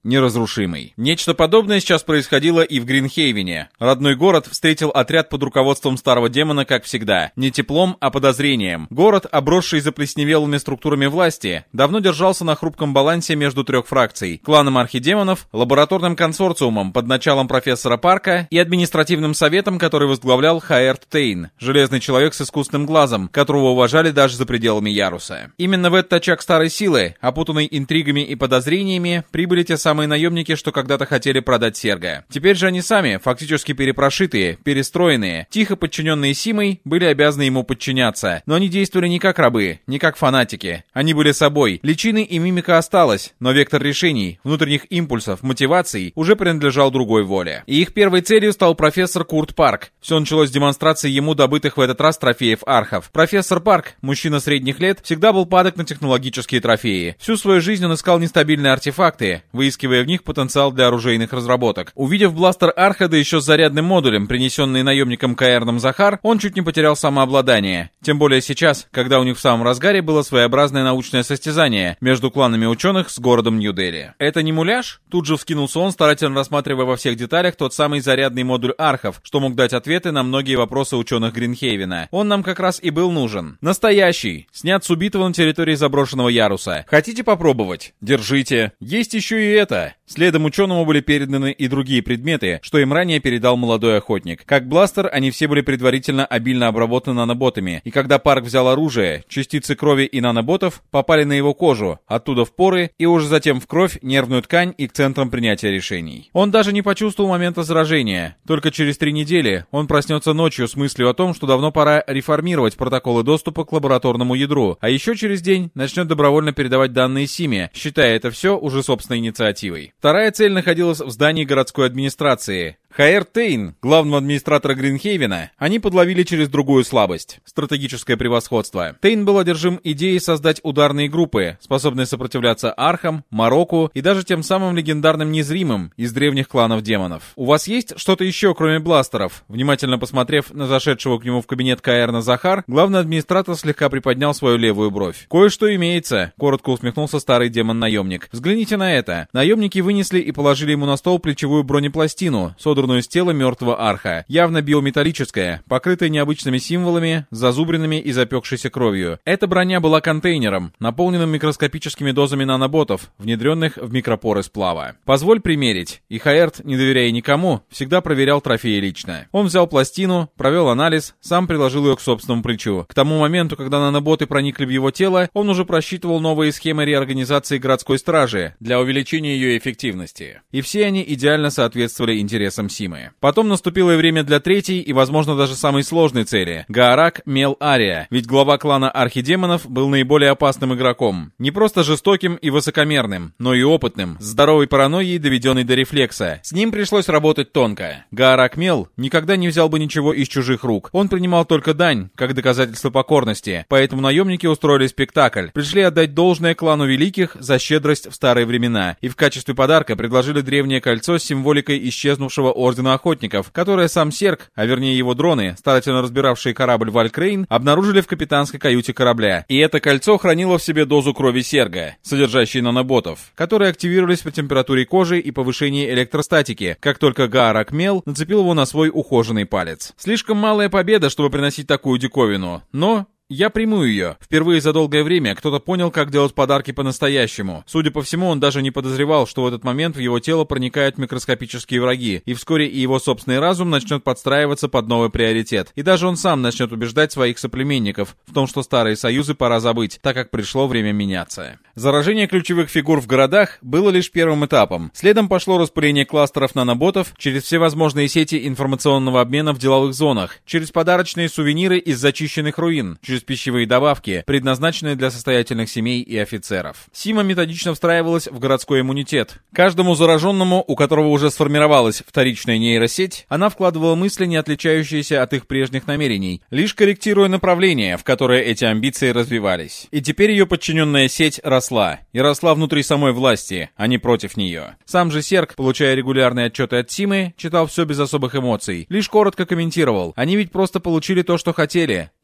неразрушимый. Нечто подобное сейчас происходило и в Гринхейвене. Родной город встретил отряд под руководством старого демона, как всегда. Не теплом, а подозрением. Город, обросший заплесневелыми структурами власти, давно держался на хрупком балансе между трех фракций: кланом архидемонов, лабораторным консорциумом под началом профессора Парка и административным советом, который возглавлял Хаэрт Тейн, железный человек с искусственным глазом, которого уважали даже за пределами Яруса. Именно в этот очаг старой силы, опутанный интригами и подозрениями, прибыли те самые наемники, что когда-то хотели продать Серга. Теперь же они сами, фактически перепрошитые, перестроенные, тихо подчиненные Симой, были обязаны ему подчиняться, но они действовали не как рабы, не как фанатики. Они были собой, личины и мимика осталась, но вектор решений, внутренних импульсов, мотиваций уже принадлежал другой воле. И их первой целью стал профессор Курт Парк. Все началось с демонстрации ему добытых в этот раз трофеев архов. Профессор Парк, мужчина средних лет, всегда был падок на технологические трофеи. Всю свою жизнь он искал нестабильные артефакты, выискивая в них потенциал для оружейных разработок. Увидев бластер арха, да еще с зарядным модулем, принесенный наемником Каэрном Захар, он чуть не потерял самообладание. Тем более сейчас, когда у них в самом разгаре было своеобразное научное состязание между кланами ученых с городом Нью-Дели. Это не муляж? Тут же вскинулся он, старательно рассматривая во всех деталях тот самый зарядный модуль архов, что мог дать ответы на многие вопросы ученых Гринхейвена. Он нам как раз и был нужен. Настоящий, снят с убитого на территории заброшенного Яруса. Хотите попробовать? Держите. Есть еще и это. Следом ученому были переданы и другие предметы, что им ранее передал молодой охотник. Как бластер, они все были предварительно обильно обработаны наноботами, и когда Парк взял оружие, частицы крови и наноботов попали на его кожу, оттуда в поры, и уже затем в кровь, нервную ткань и к центрам принятия решений. Он даже не почувствовал момента заражения. Только через три недели он проснется ночью с мыслью о том, что давно пора реформировать протоколы доступа к лабораторному ядру, а еще через день начнет добровольно передавать данные Симе, считая это все уже собственной инициативой. Вторая цель находилась в здании городской администрации. Хаэрт Тейн, главного администратора Гринхейвена, они подловили через другую слабость — стратегическое превосходство. Тейн был одержим идеей создать ударные группы, способные сопротивляться архам, Марокку и даже тем самым легендарным незримым из древних кланов демонов. «У вас есть что-то еще, кроме бластеров?» Внимательно посмотрев на зашедшего к нему в кабинет Каэрна Захар, главный администратор слегка приподнял свою левую бровь. «Кое-что имеется», — коротко усмехнулся старый демон-наемник. «Взгляните на это». Наемники вынесли и положили ему на стол плечевую бронепластину, содранную из тела мертвого арха, явно биометаллическая, покрытая необычными символами, зазубренными и запекшейся кровью. Эта броня была контейнером, наполненным микроскопическими дозами наноботов, внедренных в микропоры сплава. «Позволь примерить». И Хаэрт, не доверяя никому, всегда проверял трофеи лично. Он взял пластину, провел анализ, сам приложил ее к собственному плечу. К тому моменту, когда наноботы проникли в его тело, он уже просчитывал новые схемы реорганизации городской стражи для увеличения ее эффективности. И все они идеально соответствовали интересам Симы. Потом наступило время для третьей и, возможно, даже самой сложной цели — Гаарак Мел Ария, ведь глава клана архидемонов был наиболее опасным игроком. Не просто жестоким и высокомерным, но и опытным, с здоровой паранойей, доведенной до рефлекса. С ним пришлось работать тонко. Гаарак Мел никогда не взял бы ничего из чужих рук. Он принимал только дань, как доказательство покорности, поэтому наемники устроили спектакль, пришли отдать должное клану Великих за щедрость в старые времена, и в качестве подарка предложили древнее кольцо с символикой исчезнувшего Ордена Охотников, которое сам Серг, а вернее его дроны, старательно разбиравшие корабль Валькрейн, обнаружили в капитанской каюте корабля. И это кольцо хранило в себе дозу крови Серга, содержащей наноботов, которые активировались по температуре кожи и повышении электростатики, как только Гаарак Мел нацепил его на свой ухоженный палец. Слишком малая победа, чтобы приносить такую диковину, но... Я приму ее. Впервые за долгое время кто-то понял, как делать подарки по-настоящему. Судя по всему, он даже не подозревал, что в этот момент в его тело проникают микроскопические враги, и вскоре и его собственный разум начнет подстраиваться под новый приоритет. И даже он сам начнет убеждать своих соплеменников в том, что старые союзы пора забыть, так как пришло время меняться. Заражение ключевых фигур в городах было лишь первым этапом. Следом пошло распыление кластеров наноботов через всевозможные сети информационного обмена в деловых зонах, через подарочные сувениры из зачищенных руин, через пищевые добавки, предназначенные для состоятельных семей и офицеров. Сима методично встраивалась в городской иммунитет. Каждому зараженному, у которого уже сформировалась вторичная нейросеть, она вкладывала мысли, не отличающиеся от их прежних намерений, лишь корректируя направление, в которое эти амбиции развивались. И теперь ее подчиненная сеть росла. И росла внутри самой власти, а не против нее. Сам же Серг, получая регулярные отчеты от Симы, читал все без особых эмоций, лишь коротко комментировал. Они ведь просто получили то, что хотели.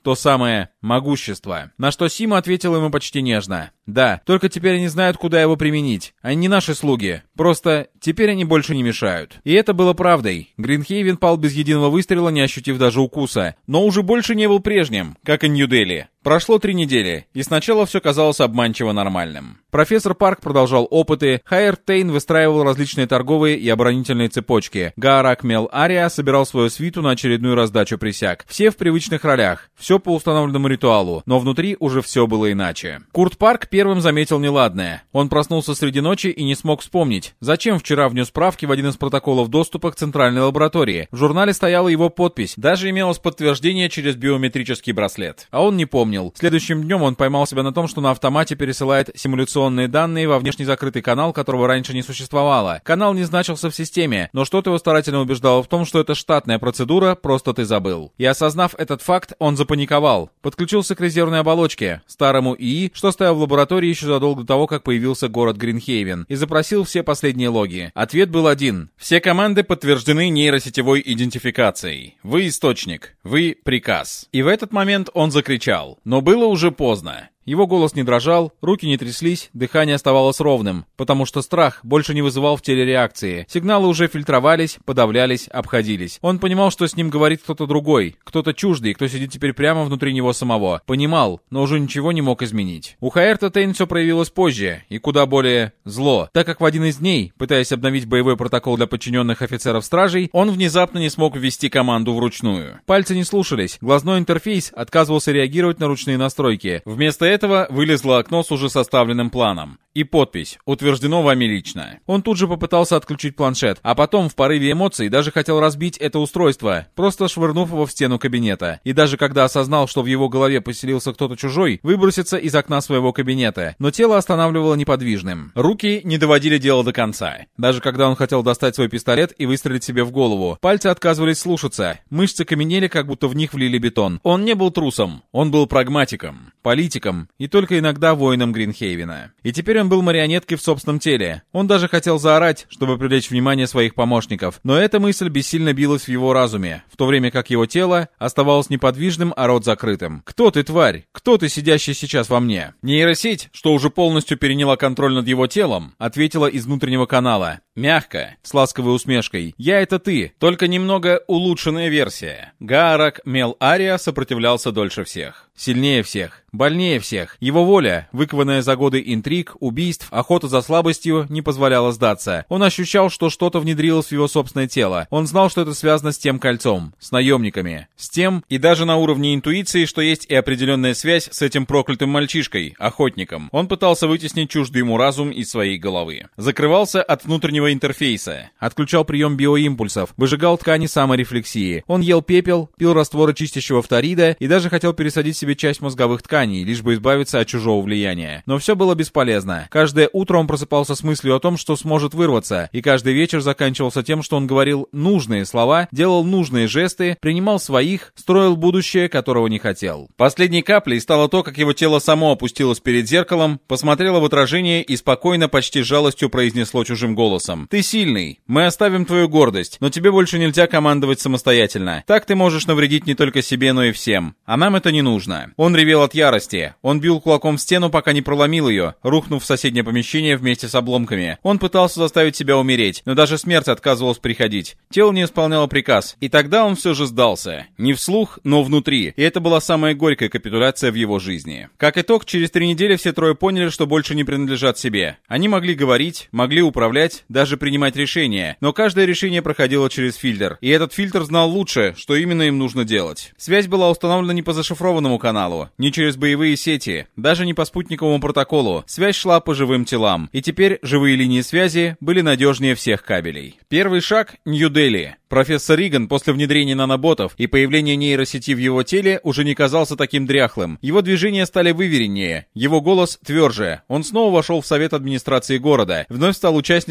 то самое могущество. На что Сима ответил ему почти нежно. Да, только теперь они знают, куда его применить. Они не наши слуги. Просто теперь они больше не мешают. И это было правдой. Гринхейвен пал без единого выстрела, не ощутив даже укуса. Но уже больше не был прежним, как и Нью-Дели. Прошло три недели, и сначала все казалось обманчиво нормальным. Профессор Парк продолжал опыты, Хайер Тейн выстраивал различные торговые и оборонительные цепочки. Гаарак Мел Ария собирал свою свиту на очередную раздачу присяг. Все в привычных ролях, все по установленному ритуалу, но внутри уже все было иначе. Курт Парк первым заметил неладное. Он проснулся среди ночи и не смог вспомнить, зачем вчера внес справки в один из протоколов доступа к центральной лаборатории. В журнале стояла его подпись, даже имелось подтверждение через биометрический браслет. А он не помнил. Следующим днем он поймал себя на том, что на автомате пересылает симуляционные данные во внешне закрытый канал, которого раньше не существовало. Канал не значился в системе, но что-то его старательно убеждало в том, что это штатная процедура, просто ты забыл. И осознав этот факт, он запаниковал. Подключился к резервной оболочке, старому ИИ, что стоял в лаборатории еще задолго до того, как появился город Гринхейвен, и запросил все последние логи. Ответ был один. Все команды подтверждены нейросетевой идентификацией. Вы источник. Вы приказ. И в этот момент он закричал. Но было уже поздно. Его голос не дрожал, руки не тряслись, дыхание оставалось ровным, потому что страх больше не вызывал в теле реакции. Сигналы уже фильтровались, подавлялись, обходились. Он понимал, что с ним говорит кто-то другой, кто-то чуждый, кто сидит теперь прямо внутри него самого. Понимал, но уже ничего не мог изменить. У Хаэрта Тейн все проявилось позже, и куда более зло, так как в один из дней, пытаясь обновить боевой протокол для подчиненных офицеров-стражей, он внезапно не смог ввести команду вручную. Пальцы не слушались, глазной интерфейс отказывался реагировать на ручные настройки. Вместо этого вылезло окно с уже составленным планом. И подпись «Утверждено вами лично». Он тут же попытался отключить планшет, а потом в порыве эмоций даже хотел разбить это устройство, просто швырнув его в стену кабинета. И даже когда осознал, что в его голове поселился кто-то чужой, выброситься из окна своего кабинета. Но тело останавливало неподвижным. Руки не доводили дело до конца. Даже когда он хотел достать свой пистолет и выстрелить себе в голову, пальцы отказывались слушаться. Мышцы каменели, как будто в них влили бетон. Он не был трусом. Он был прагматиком, политиком и только иногда воином Гринхейвена. И теперь он был марионеткой в собственном теле. Он даже хотел заорать, чтобы привлечь внимание своих помощников, но эта мысль бессильно билась в его разуме, в то время как его тело оставалось неподвижным, а рот закрытым. «Кто ты, тварь? Кто ты, сидящий сейчас во мне?» Нейросеть, что уже полностью переняла контроль над его телом, ответила из внутреннего канала. Мягко, с ласковой усмешкой. «Я — это ты, только немного улучшенная версия». Гаарак Мел Ария сопротивлялся дольше всех. Сильнее всех. Больнее всех. Его воля, выкованная за годы интриг, убийств, охота за слабостью, не позволяла сдаться. Он ощущал, что что-то внедрилось в его собственное тело. Он знал, что это связано с тем кольцом, с наемниками, с тем, и даже на уровне интуиции, что есть и определенная связь с этим проклятым мальчишкой, охотником. Он пытался вытеснить чуждый ему разум из своей головы. Закрывался от внутреннего интерфейса. Отключал прием биоимпульсов, выжигал ткани саморефлексии. Он ел пепел, пил растворы чистящего фторида и даже хотел пересадить себе часть мозговых тканей, лишь бы избавиться от чужого влияния. Но все было бесполезно. Каждое утро он просыпался с мыслью о том, что сможет вырваться, и каждый вечер заканчивался тем, что он говорил нужные слова, делал нужные жесты, принимал своих, строил будущее, которого не хотел. Последней каплей стало то, как его тело само опустилось перед зеркалом, посмотрело в отражение и спокойно, почти с жалостью произнесло чужим голосом: «Ты сильный, мы оставим твою гордость, но тебе больше нельзя командовать самостоятельно. Так ты можешь навредить не только себе, но и всем. А нам это не нужно». Он ревел от ярости. Он бил кулаком в стену, пока не проломил ее, рухнув в соседнее помещение вместе с обломками. Он пытался заставить себя умереть, но даже смерть отказывалась приходить. Тело не исполняло приказ. И тогда он все же сдался. Не вслух, но внутри. И это была самая горькая капитуляция в его жизни. Как итог, через три недели все трое поняли, что больше не принадлежат себе. Они могли говорить, могли управлять, даже принимать решения. Но каждое решение проходило через фильтр. И этот фильтр знал лучше, что именно им нужно делать. Связь была установлена не по зашифрованному каналу, не через боевые сети, даже не по спутниковому протоколу. Связь шла по живым телам. И теперь живые линии связи были надежнее всех кабелей. Первый шаг — Нью-Дели. Профессор Риган после внедрения наноботов и появления нейросети в его теле уже не казался таким дряхлым. Его движения стали вывереннее, его голос тверже. Он снова вошел в совет администрации города, вновь стал участником закрытого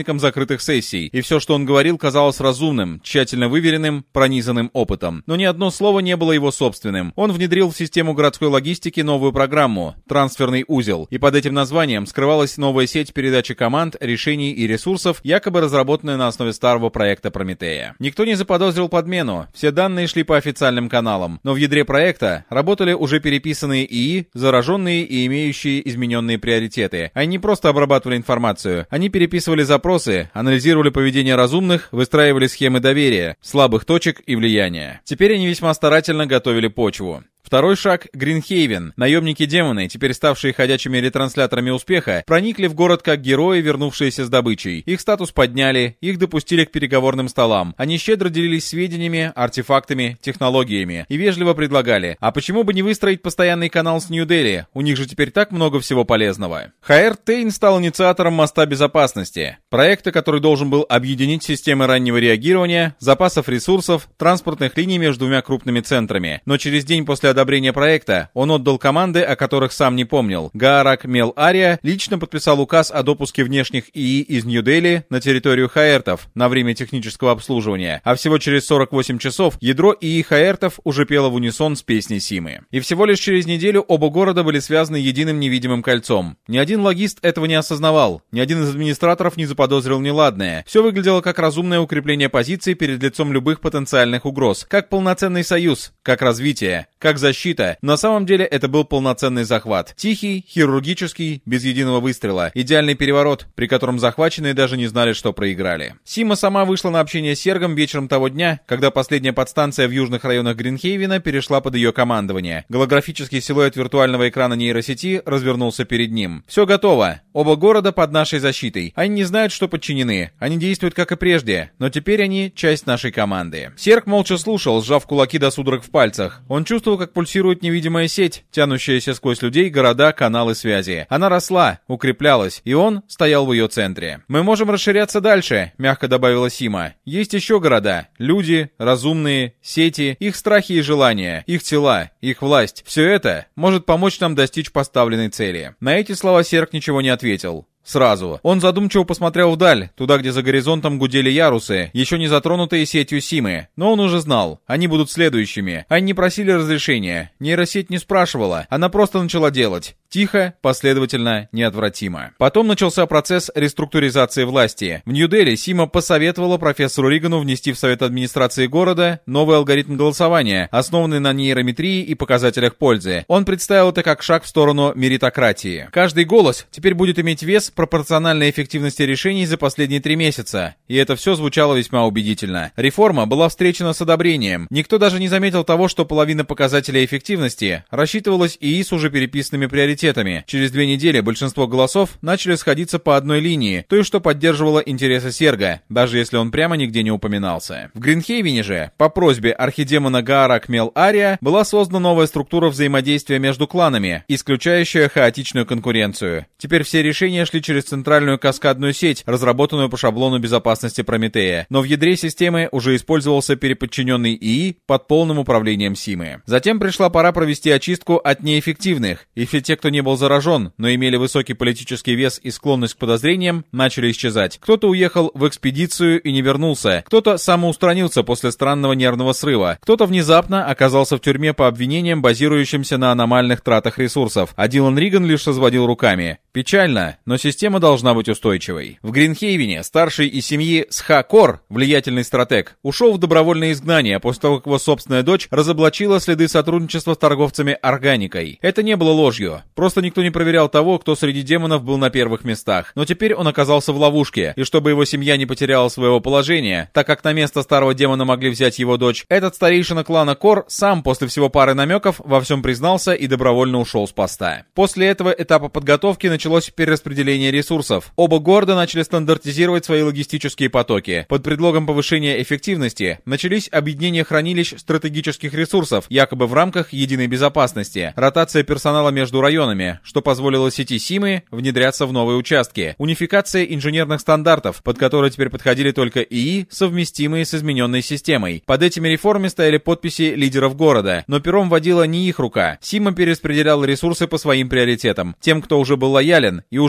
закрытых сессий, и все, что он говорил, казалось разумным, тщательно выверенным, пронизанным опытом. Но ни одно слово не было его собственным. Он внедрил в систему городской логистики новую программу — трансферный узел, и под этим названием скрывалась новая сеть передачи команд, решений и ресурсов, якобы разработанная на основе старого проекта Прометея. Никто не заподозрил подмену, все данные шли по официальным каналам, но в ядре проекта работали уже переписанные ИИ, зараженные и имеющие измененные приоритеты. Они не просто обрабатывали информацию, они переписывали запросы, анализировали поведение разумных, выстраивали схемы доверия, слабых точек и влияния. Теперь они весьма старательно готовили почву. Второй шаг — Гринхейвен. Наемники-демоны, теперь ставшие ходячими ретрансляторами успеха, проникли в город как герои, вернувшиеся с добычей. Их статус подняли, их допустили к переговорным столам. Они щедро делились сведениями, артефактами, технологиями и вежливо предлагали: а почему бы не выстроить постоянный канал с Нью-Дели? У них же теперь так много всего полезного. Хаэр Тейн стал инициатором моста безопасности, проекта, который должен был объединить системы раннего реагирования, запасов ресурсов, транспортных линий между двумя крупными центрами. Но через день после одобрения проекта он отдал команды, о которых сам не помнил. Гаарак Мел Ария лично подписал указ о допуске внешних ИИ из Нью-Дели на территорию хаэртов на время технического обслуживания, а всего через сорок восемь часов ядро ИИ хаэртов уже пело в унисон с песней Симы. И всего лишь через неделю оба города были связаны единым невидимым кольцом. Ни один логист этого не осознавал, ни один из администраторов не заподозрил неладное. Все выглядело как разумное укрепление позиций перед лицом любых потенциальных угроз, как полноценный союз, как развитие, как защита. На самом деле это был полноценный захват. Тихий, хирургический, без единого выстрела. Идеальный переворот, при котором захваченные даже не знали, что проиграли. Сима сама вышла на общение с Сергом вечером того дня, когда последняя подстанция в южных районах Гринхейвена перешла под ее командование. Голографический силуэт виртуального экрана нейросети развернулся перед ним. Все готово. Оба города под нашей защитой. Они не знают, что подчинены. Они действуют как и прежде, но теперь они часть нашей команды. Серг молча слушал, сжав кулаки до судорог в пальцах. Он чувствовал, как пульсирует невидимая сеть, тянущаяся сквозь людей, города, каналы связи. Она росла, укреплялась, и он стоял в ее центре. «Мы можем расширяться дальше», — мягко добавила Сима. «Есть еще города. Люди, разумные, сети, их страхи и желания, их тела, их власть. Все это может помочь нам достичь поставленной цели». На эти слова Серг ничего не ответил. Сразу. Он задумчиво посмотрел вдаль, туда, где за горизонтом гудели ярусы, еще не затронутые сетью Симы. Но он уже знал, они будут следующими. Они не просили разрешения, нейросеть не спрашивала, она просто начала делать. Тихо, последовательно, неотвратимо. Потом начался процесс реструктуризации власти. В Нью-Дели Сима посоветовала профессору Ригану внести в Совет администрации города новый алгоритм голосования, основанный на нейрометрии и показателях пользы. Он представил это как шаг в сторону меритократии. Каждый голос теперь будет иметь вес пропорциональной эффективности решений за последние три месяца. И это все звучало весьма убедительно. Реформа была встречена с одобрением. Никто даже не заметил того, что половина показателей эффективности рассчитывалась ИИ с уже переписанными приоритетами. Через две недели большинство голосов начали сходиться по одной линии, той, что поддерживала интересы Серга, даже если он прямо нигде не упоминался. В Гринхейвене же, по просьбе архидемона Гаарак Мел Ария, была создана новая структура взаимодействия между кланами, исключающая хаотичную конкуренцию. Теперь все решения шли через центральную каскадную сеть, разработанную по шаблону безопасности Прометея, но в ядре системы уже использовался переподчиненный ИИ под полным управлением Симы. Затем пришла пора провести очистку от неэффективных, и все те, кто не был заражен, но имели высокий политический вес и склонность к подозрениям, начали исчезать. Кто-то уехал в экспедицию и не вернулся, кто-то самоустранился после странного нервного срыва, кто-то внезапно оказался в тюрьме по обвинениям, базирующимся на аномальных тратах ресурсов, а Дилан Риган лишь разводил руками. Печально, но система должна быть устойчивой. В Гринхейвене старший из семьи Сха Кор, влиятельный стратег, ушел в добровольное изгнание после того, как его собственная дочь разоблачила следы сотрудничества с торговцами органикой. Это не было ложью. Просто никто не проверял того, кто среди демонов был на первых местах. Но теперь он оказался в ловушке, и чтобы его семья не потеряла своего положения, так как на место старого демона могли взять его дочь, этот старейшина клана Кор сам после всего пары намеков во всем признался и добровольно ушел с поста. После этого этапа подготовки началось перераспределение ресурсов. Оба города начали стандартизировать свои логистические потоки. Под предлогом повышения эффективности начались объединения хранилищ стратегических ресурсов, якобы в рамках единой безопасности, ротация персонала между районами, что позволило сети Симы внедряться в новые участки, унификация инженерных стандартов, под которые теперь подходили только ИИ, совместимые с измененной системой. Под этими реформами стояли подписи лидеров города, но пером водила не их рука. Сима перераспределяла ресурсы по своим приоритетам. Тем, кто уже был лоялен и уже имел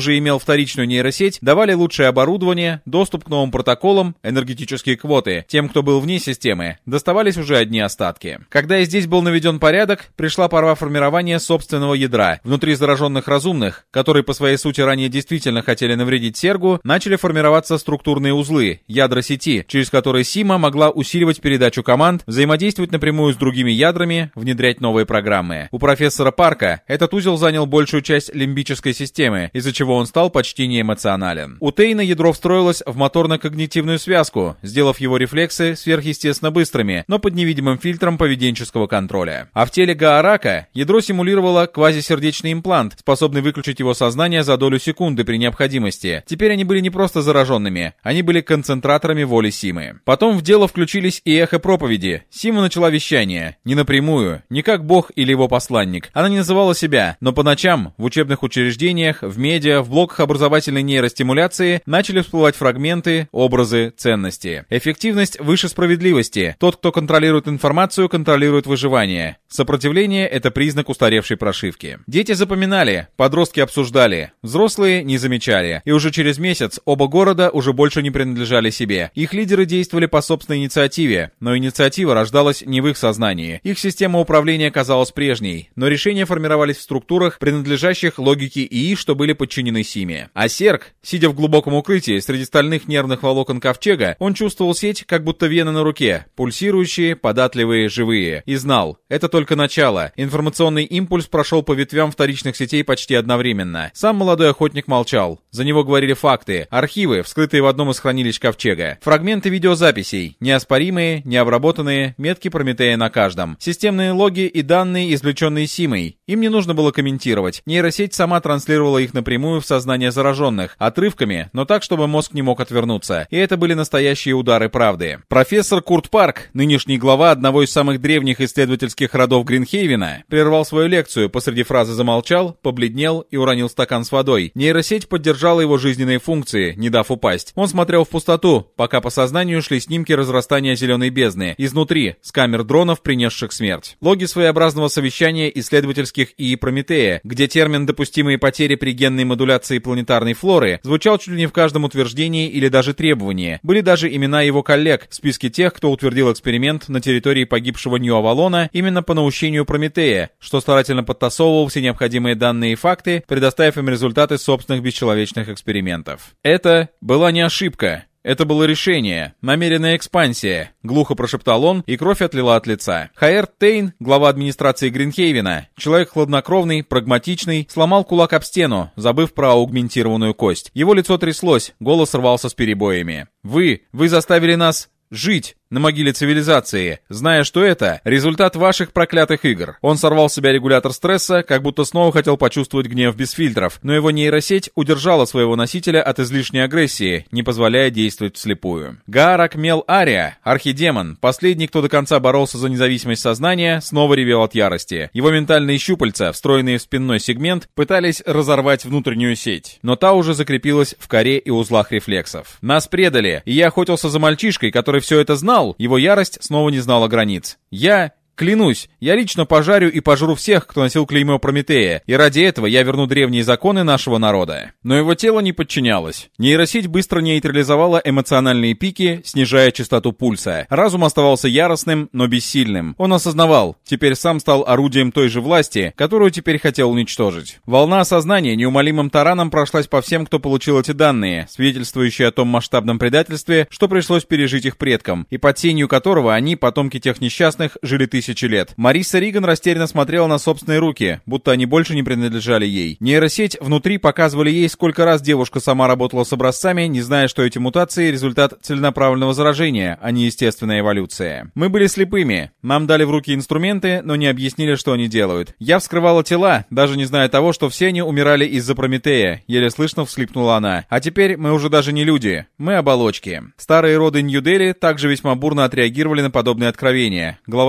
вторичную нейросеть, давали лучшее оборудование, доступ к новым протоколам, энергетические квоты. Тем, кто был вне системы, доставались уже одни остатки. Когда и здесь был наведен порядок, пришла пора формирования собственного ядра. Внутри зараженных разумных, которые по своей сути ранее действительно хотели навредить Сергу, начали формироваться структурные узлы, ядра сети, через которые Сима могла усиливать передачу команд, взаимодействовать напрямую с другими ядрами, внедрять новые программы. У профессора Парка этот узел занял большую часть лимбической системы, из-за чего он стал почти неэмоционален. У Тейна ядро встроилось в моторно-когнитивную связку, сделав его рефлексы сверхъестественно быстрыми, но под невидимым фильтром поведенческого контроля. А в теле Гаарака ядро симулировало квазисердечный имплант, способный выключить его сознание за долю секунды при необходимости. Теперь они были не просто зараженными, они были концентраторами воли Симы. Потом в дело включились и эхо-проповеди. Сима начала вещание. Не напрямую, не как бог или его посланник. Она не называла себя, но по ночам в учебных учреждениях, в медиа, в блоках образовательной нейростимуляции начали всплывать фрагменты, образы, ценности. Эффективность выше справедливости. Тот, кто контролирует информацию, контролирует выживание. Сопротивление — это признак устаревшей прошивки. Дети запоминали, подростки обсуждали, взрослые не замечали. И уже через месяц оба города уже больше не принадлежали себе. Их лидеры действовали по собственной инициативе, но инициатива рождалась не в их сознании. Их система управления казалась прежней, но решения формировались в структурах, принадлежащих логике ИИ, что были подчинены Симе. А Серг, сидя в глубоком укрытии среди стальных нервных волокон ковчега, он чувствовал сеть, как будто вены на руке, пульсирующие, податливые, живые, и знал, это только начало. Информационный импульс прошел по ветвям вторичных сетей почти одновременно. Сам молодой охотник молчал. За него говорили факты, архивы, вскрытые в одном из хранилищ ковчега, фрагменты видеозаписей, неоспоримые, необработанные, метки Прометея на каждом, системные логи и данные, извлеченные Симой. Им не нужно было комментировать. Нейросеть сама транслировала их напрямую в сознание зараженных, отрывками, но так, чтобы мозг не мог отвернуться. И это были настоящие удары правды. Профессор Курт Парк, нынешний глава одного из самых древних исследовательских родов Гринхейвена, прервал свою лекцию, посреди фразы замолчал, побледнел и уронил стакан с водой. Нейросеть поддержала его жизненные функции, не дав упасть. Он смотрел в пустоту, пока по сознанию шли снимки разрастания зеленой бездны, изнутри, с камер дронов, принесших смерть. Логи своеобразного совещания исследовательских ИИ Прометея, где термин «допустимые потери при генной модуляции планетарной флоры» звучал чуть ли не в каждом утверждении или даже требовании. Были даже имена его коллег в списке тех, кто утвердил эксперимент на территории погибшего Нью-Авалона именно по наущению Прометея, что старательно подтасовывал все необходимые данные и факты, предоставив им результаты собственных бесчеловечных экспериментов. Это была не ошибка. «Это было решение, намеренная экспансия», — глухо прошептал он, и кровь отлила от лица. Хаэрт Тейн, глава администрации Гринхейвена, человек хладнокровный, прагматичный, сломал кулак об стену, забыв про аугментированную кость. Его лицо тряслось, голос рвался с перебоями. «Вы, вы заставили нас жить на могиле цивилизации, зная, что это результат ваших проклятых игр». Он сорвал с себя регулятор стресса, как будто снова хотел почувствовать гнев без фильтров, но его нейросеть удержала своего носителя от излишней агрессии, не позволяя действовать вслепую. Гаарак Мел Ария, архидемон, последний, кто до конца боролся за независимость сознания, снова ревел от ярости. Его ментальные щупальца, встроенные в спинной сегмент, пытались разорвать внутреннюю сеть, но та уже закрепилась в коре и узлах рефлексов. «Нас предали, и я охотился за мальчишкой, который все это знал». Его ярость снова не знала границ. «Я... Клянусь, я лично пожарю и пожру всех, кто носил клеймо Прометея, и ради этого я верну древние законы нашего народа». Но его тело не подчинялось. Нейросеть быстро нейтрализовала эмоциональные пики, снижая частоту пульса. Разум оставался яростным, но бессильным. Он осознавал, теперь сам стал орудием той же власти, которую теперь хотел уничтожить. Волна осознания неумолимым тараном прошлась по всем, кто получил эти данные, свидетельствующие о том масштабном предательстве, что пришлось пережить их предкам, и под сенью которого они, потомки тех несчастных, жили тысячи тысячи лет. Мариса Риган растерянно смотрела на собственные руки, будто они больше не принадлежали ей. Нейросеть внутри показывали ей, сколько раз девушка сама работала с образцами, не зная, что эти мутации — результат целенаправленного заражения, а не естественная эволюция. Мы были слепыми. Нам дали в руки инструменты, но не объяснили, что они делают. Я вскрывала тела, даже не зная того, что все они умирали из-за Прометея. Еле слышно всхлипнула она. А теперь мы уже даже не люди. Мы оболочки. Старые роды Нью-Дели также весьма бурно отреагировали на подобные откровения. Глава семьи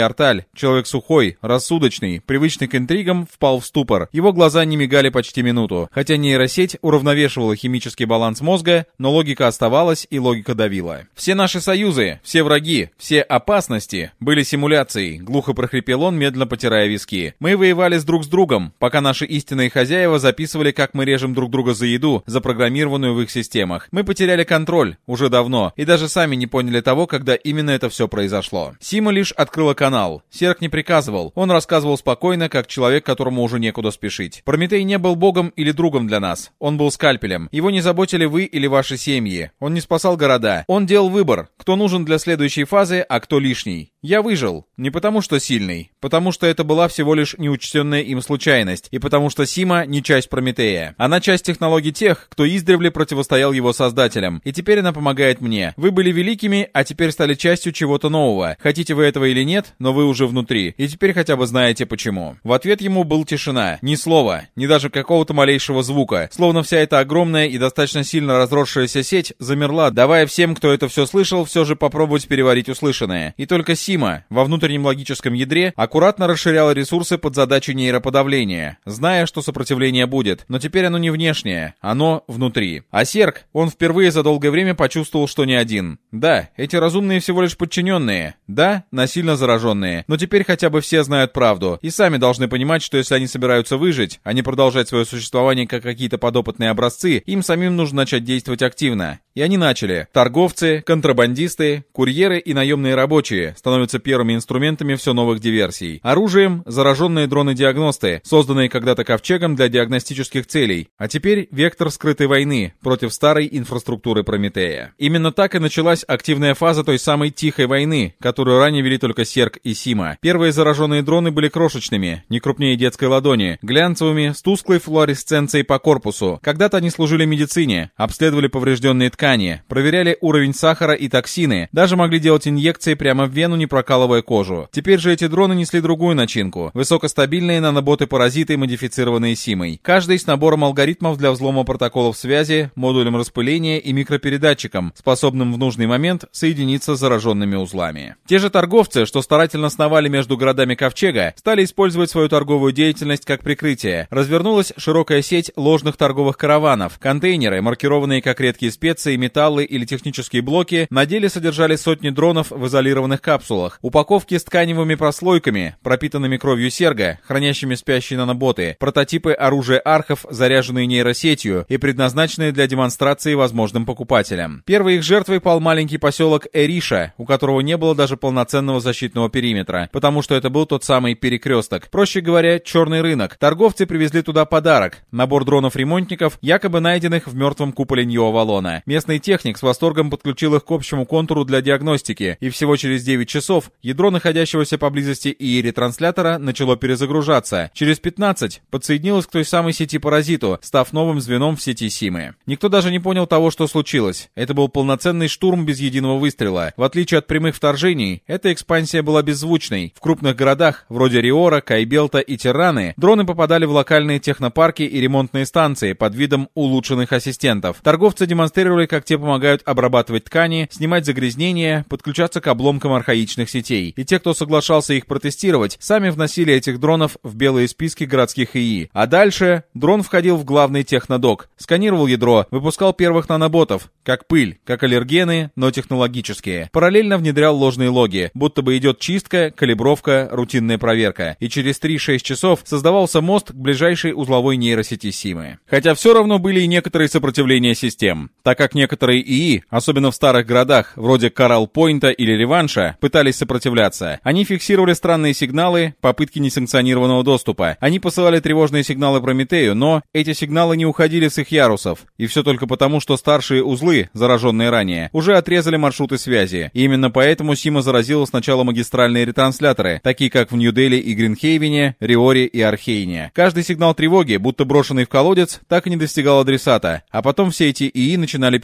Карталь, человек сухой, рассудочный, привычный к интригам, впал в ступор. Его глаза не мигали почти минуту. Хотя нейросеть уравновешивала химический баланс мозга, но логика оставалась и логика давила. «Все наши союзы, все враги, все опасности были симуляцией», — глухо прохрипел он, медленно потирая виски. «Мы воевали с друг с другом, пока наши истинные хозяева записывали, как мы режем друг друга за еду, запрограммированную в их системах. Мы потеряли контроль уже давно, и даже сами не поняли того, когда именно это все произошло». Сима лишь открыла канал. Серк не приказывал, он рассказывал спокойно, как человек, которому уже некуда спешить. Прометей не был богом или другом для нас. Он был скальпелем. Его не заботили вы или ваши семьи. Он не спасал города. Он делал выбор, кто нужен для следующей фазы, а кто лишний. Я выжил. Не потому, что сильный. Потому, что это была всего лишь неучтенная им случайность. И потому, что Сима не часть Прометея. Она часть технологий тех, кто издревле противостоял его создателям. И теперь она помогает мне. Вы были великими, а теперь стали частью чего-то нового. Хотите вы этого или нет, но вы уже внутри. И теперь хотя бы знаете почему. В ответ ему был тишина. Ни слова, ни даже какого-то малейшего звука. Словно вся эта огромная и достаточно сильно разросшаяся сеть замерла, давая всем, кто это все слышал, все же попробовать переварить услышанное. И только Сима во внутреннем логическом ядре аккуратно расширяла ресурсы под задачу нейроподавления, зная, что сопротивление будет. Но теперь оно не внешнее, оно внутри. А Серк, он впервые за долгое время почувствовал, что не один. Да, эти разумные всего лишь подчиненные. Да, насильно зараженные. Но теперь хотя бы все знают правду. И сами должны понимать, что если они собираются выжить, а не продолжать свое существование как какие-то подопытные образцы, им самим нужно начать действовать активно. И они начали. Торговцы, контрабандисты, курьеры и наемные рабочие становятся первыми инструментами все новых диверсий. Оружием — зараженные дроны-диагносты, созданные когда-то Ковчегом для диагностических целей. А теперь вектор скрытой войны против старой инфраструктуры Прометея. Именно так и началась активная фаза той самой тихой войны, которую ранее вели только Серк и Сима. Первые зараженные дроны были крошечными, не крупнее детской ладони, глянцевыми, с тусклой флуоресценцией по корпусу. Когда-то они служили медицине, обследовали поврежденные ткани, проверяли уровень сахара и токсины, даже могли делать инъекции прямо в вену, не прокалывая кожу. Теперь же эти дроны несли другую начинку — высокостабильные наноботы-паразиты, модифицированные Симой. Каждый с набором алгоритмов для взлома протоколов связи, модулем распыления и микропередатчиком, способным в нужный момент соединиться с зараженными узлами. Те же торговцы, что старательно сновали между городами Ковчега, стали использовать свою торговую деятельность как прикрытие. Развернулась широкая сеть ложных торговых караванов. Контейнеры, маркированные как редкие специи, металлы или технические блоки, на деле содержали сотни дронов в изолированных капсулах. Упаковки с тканевыми прослойками, пропитанными кровью серга, хранящими спящие наноботы, прототипы оружия архов, заряженные нейросетью и предназначенные для демонстрации возможным покупателям. Первой их жертвой пал маленький поселок Эриша, у которого не было даже полноценного защитного периметра, потому что это был тот самый перекресток. Проще говоря, черный рынок. Торговцы привезли туда подарок — набор дронов-ремонтников, якобы найденных в мертвом куполе Нью-Авалона. Местный техник с восторгом подключил их к общему контуру для диагностики, и всего через девять часов ядро находящегося поблизости ИИ-ретранслятора начало перезагружаться. Через пятнадцать подсоединилось к той самой сети-паразиту, став новым звеном в сети Симы. Никто даже не понял того, что случилось. Это был полноценный штурм без единого выстрела. В отличие от прямых вторжений, эта экспансия была беззвучной. В крупных городах, вроде Риора, Кайбелта и Тирраны, дроны попадали в локальные технопарки и ремонтные станции под видом улучшенных ассистентов. Торговцы демонстрировали, как те помогают обрабатывать ткани, снимать загрязнения, подключаться к обломкам архаичных сетей. И те, кто соглашался их протестировать, сами вносили этих дронов в белые списки городских ИИ. А дальше дрон входил в главный технодок, сканировал ядро, выпускал первых наноботов, как пыль, как аллергены, но технологические. Параллельно внедрял ложные логи, будто бы идет чистка, калибровка, рутинная проверка. И через три-шесть часов создавался мост к ближайшей узловой нейросети Симы. Хотя все равно были и некоторые сопротивления систем, так как некоторые ИИ, особенно в старых городах, вроде Коралл-Пойнта или Реванша, пытались сопротивляться. Они фиксировали странные сигналы, попытки несанкционированного доступа. Они посылали тревожные сигналы Прометею, но эти сигналы не уходили с их ярусов. И все только потому, что старшие узлы, зараженные ранее, уже отрезали маршруты связи. И именно поэтому Сима заразила сначала магистральные ретрансляторы, такие как в Нью-Дели и Гринхейвене, Риоре и Архейне. Каждый сигнал тревоги, будто брошенный в колодец, так и не достигал адресата. А потом все эти ИИ начинали переступать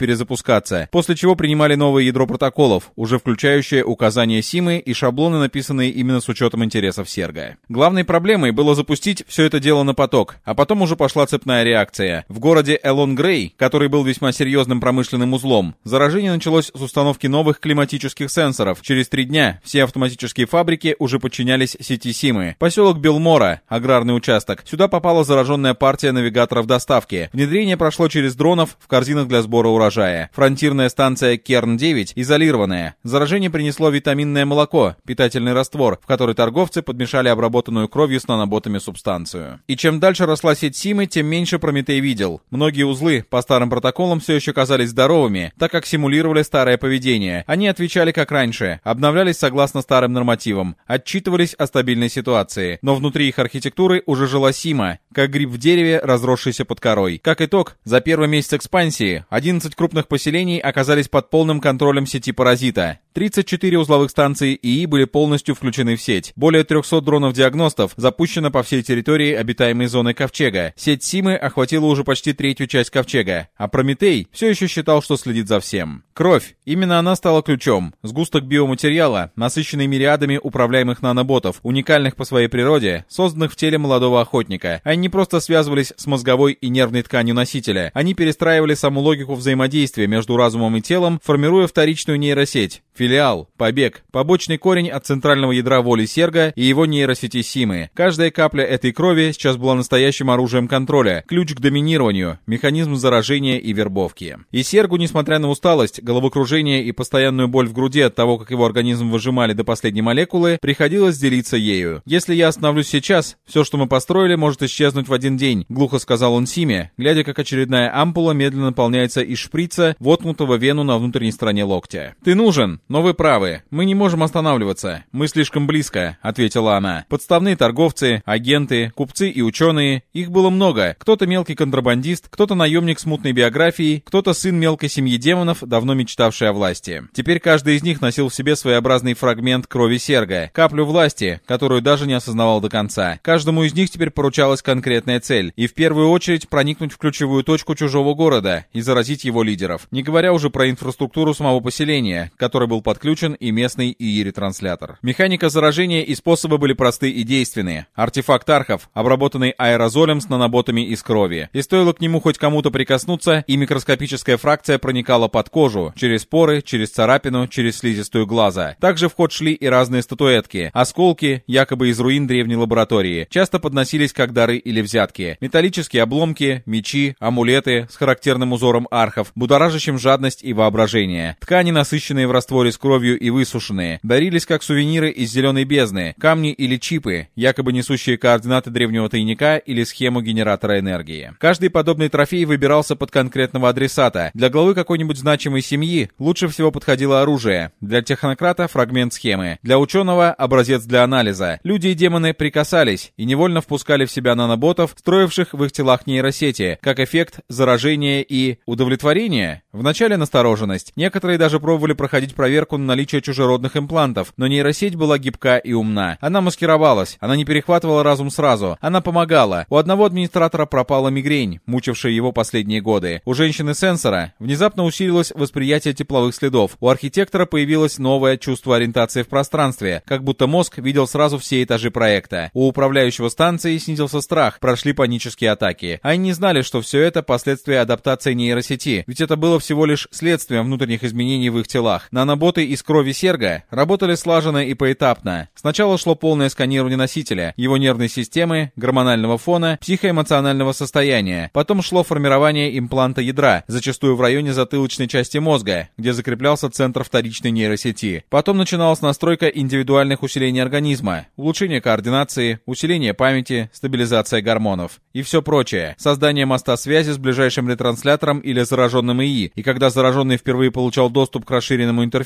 перезапускаться, после чего принимали новое ядро протоколов, уже включающее указания Симы и шаблоны, написанные именно с учетом интересов Серга. Главной проблемой было запустить все это дело на поток, а потом уже пошла цепная реакция. В городе Элон-Грей, который был весьма серьезным промышленным узлом, заражение началось с установки новых климатических сенсоров. Через три дня все автоматические фабрики уже подчинялись сети Симы. Поселок Белмора, аграрный участок, сюда попала зараженная партия навигаторов доставки. Внедрение прошло через дронов в корзинах для сбора урожая. Фронтирная станция Керн девять изолированная. Заражение принесло витаминное молоко, питательный раствор, в который торговцы подмешали обработанную кровью с наноботами субстанцию. И чем дальше росла сеть Симы, тем меньше Прометей видел. Многие узлы по старым протоколам все еще казались здоровыми, так как симулировали старое поведение. Они отвечали как раньше, обновлялись согласно старым нормативам, отчитывались о стабильной ситуации. Но внутри их архитектуры уже жила Сима, как гриб в дереве, разросшийся под корой. Как итог, за первый месяц экспансии одиннадцать крупных поселений оказались под полным контролем сети паразита. тридцать четыре узловых станции ИИ были полностью включены в сеть. Более трехсот дронов-диагностов запущено по всей территории обитаемой зоны Ковчега. Сеть Симы охватила уже почти третью часть Ковчега, а Прометей все еще считал, что следит за всем. Кровь. Именно она стала ключом. Сгусток биоматериала, насыщенный мириадами управляемых наноботов, уникальных по своей природе, созданных в теле молодого охотника. Они не просто связывались с мозговой и нервной тканью носителя, они перестраивали саму логику взаимодействия между разумом и телом, формируя вторичную нейросеть. Филиал, побег, побочный корень от центрального ядра воли Серга и его нейросети Симы. Каждая капля этой крови сейчас была настоящим оружием контроля, ключ к доминированию, механизм заражения и вербовки. И Сергу, несмотря на усталость, головокружение и постоянную боль в груди от того, как его организм выжимали до последней молекулы, приходилось делиться ею. «Если я остановлюсь сейчас, все, что мы построили, может исчезнуть в один день», — глухо сказал он Симе, глядя, как очередная ампула медленно наполняется из шприца, воткнутого в вену на внутренней стороне локтя. «Ты нужен, но вы правы. Мы не можем останавливаться. Мы слишком близко», — ответила она. Подставные торговцы, агенты, купцы и ученые. Их было много. Кто-то мелкий контрабандист, кто-то наемник с мутной биографией, кто-то сын мелкой семьи демонов, давно мечтавший о власти. Теперь каждый из них носил в себе своеобразный фрагмент крови Серга, каплю власти, которую даже не осознавал до конца. Каждому из них теперь поручалась конкретная цель, и в первую очередь проникнуть в ключевую точку чужого города и заразить его лидеров. Не говоря уже про инфраструктуру самого поселения, который был подключен и местный ИИ-ретранслятор. Механика заражения и способы были просты и действенны. Артефакт архов, обработанный аэрозолем с наноботами из крови. И стоило к нему хоть кому-то прикоснуться, и микроскопическая фракция проникала под кожу, через поры, через царапину, через слизистую глаза. Также в ход шли и разные статуэтки, осколки, якобы из руин древней лаборатории. Часто подносились как дары или взятки. Металлические обломки, мечи, амулеты с характерным узором архов, будоражащим жадность и воображение. Ткани, насыщенные в растворе с кровью и высушенные, дарились как сувениры из зеленой бездны, камни или чипы, якобы несущие координаты древнего тайника или схему генератора энергии. Каждый подобный трофей выбирался под конкретного адресата. Для главы какой-нибудь значимой семьи лучше всего подходило оружие, для технократа фрагмент схемы, для ученого образец для анализа. Люди и демоны прикасались и невольно впускали в себя наноботов, строивших в их телах нейросети, как эффект заражения и удовлетворения. Вначале настороженность. Некоторые даже пробовали проходить проверку на наличие чужеродных имплантов, но нейросеть была гибка и умна. Она маскировалась, она не перехватывала разум сразу, она помогала. У одного администратора пропала мигрень, мучившая его последние годы. У женщины-сенсора внезапно усилилось восприятие тепловых следов. У архитектора появилось новое чувство ориентации в пространстве, как будто мозг видел сразу все этажи проекта. У управляющего станции снизился страх, прошли панические атаки. Они не знали, что все это последствия адаптации нейросети, ведь это было всего лишь следствием внутренних изменений в их телах. Наноботы из крови Серга работали слаженно и поэтапно. Сначала шло полное сканирование носителя, его нервной системы, гормонального фона, психоэмоционального состояния. Потом шло формирование импланта ядра, зачастую в районе затылочной части мозга, где закреплялся центр вторичной нейросети. Потом начиналась настройка индивидуальных усилений организма, улучшение координации, усиление памяти, стабилизация гормонов и все прочее. Создание моста связи с ближайшим ретранслятором или зараженным ИИ, и когда зараженный впервые получал доступ к расширенному интерфейсу,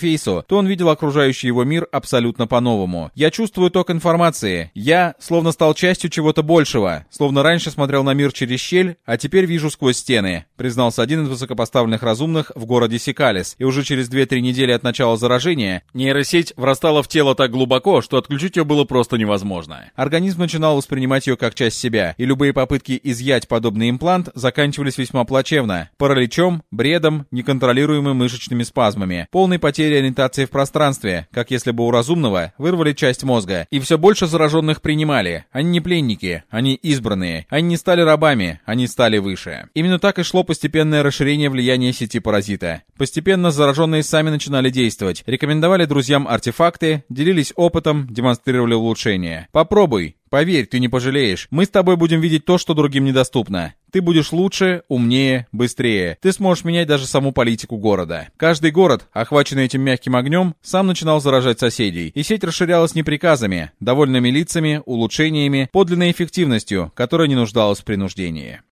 интерфейсу, то он видел окружающий его мир абсолютно по-новому. «Я чувствую ток информации. Я словно стал частью чего-то большего. Словно раньше смотрел на мир через щель, а теперь вижу сквозь стены», признался один из высокопоставленных разумных в городе Сикалис. И уже через две-три недели от начала заражения нейросеть врастала в тело так глубоко, что отключить ее было просто невозможно. Организм начинал воспринимать ее как часть себя, и любые попытки изъять подобный имплант заканчивались весьма плачевно. Параличом, бредом, неконтролируемыми мышечными спазмами, полной потерей ориентации в пространстве, как если бы у разумного вырвали часть мозга. И все больше зараженных принимали. Они не пленники, они избранные. Они не стали рабами, они стали выше. Именно так и шло постепенное расширение влияния сети паразита. Постепенно зараженные сами начинали действовать, рекомендовали друзьям артефакты, делились опытом, демонстрировали улучшения. Попробуй. Поверь, ты не пожалеешь. Мы с тобой будем видеть то, что другим недоступно. Ты будешь лучше, умнее, быстрее. Ты сможешь менять даже саму политику города. Каждый город, охваченный этим мягким огнем, сам начинал заражать соседей. И сеть расширялась не приказами, довольными лицами, улучшениями, подлинной эффективностью, которая не нуждалась в принуждении.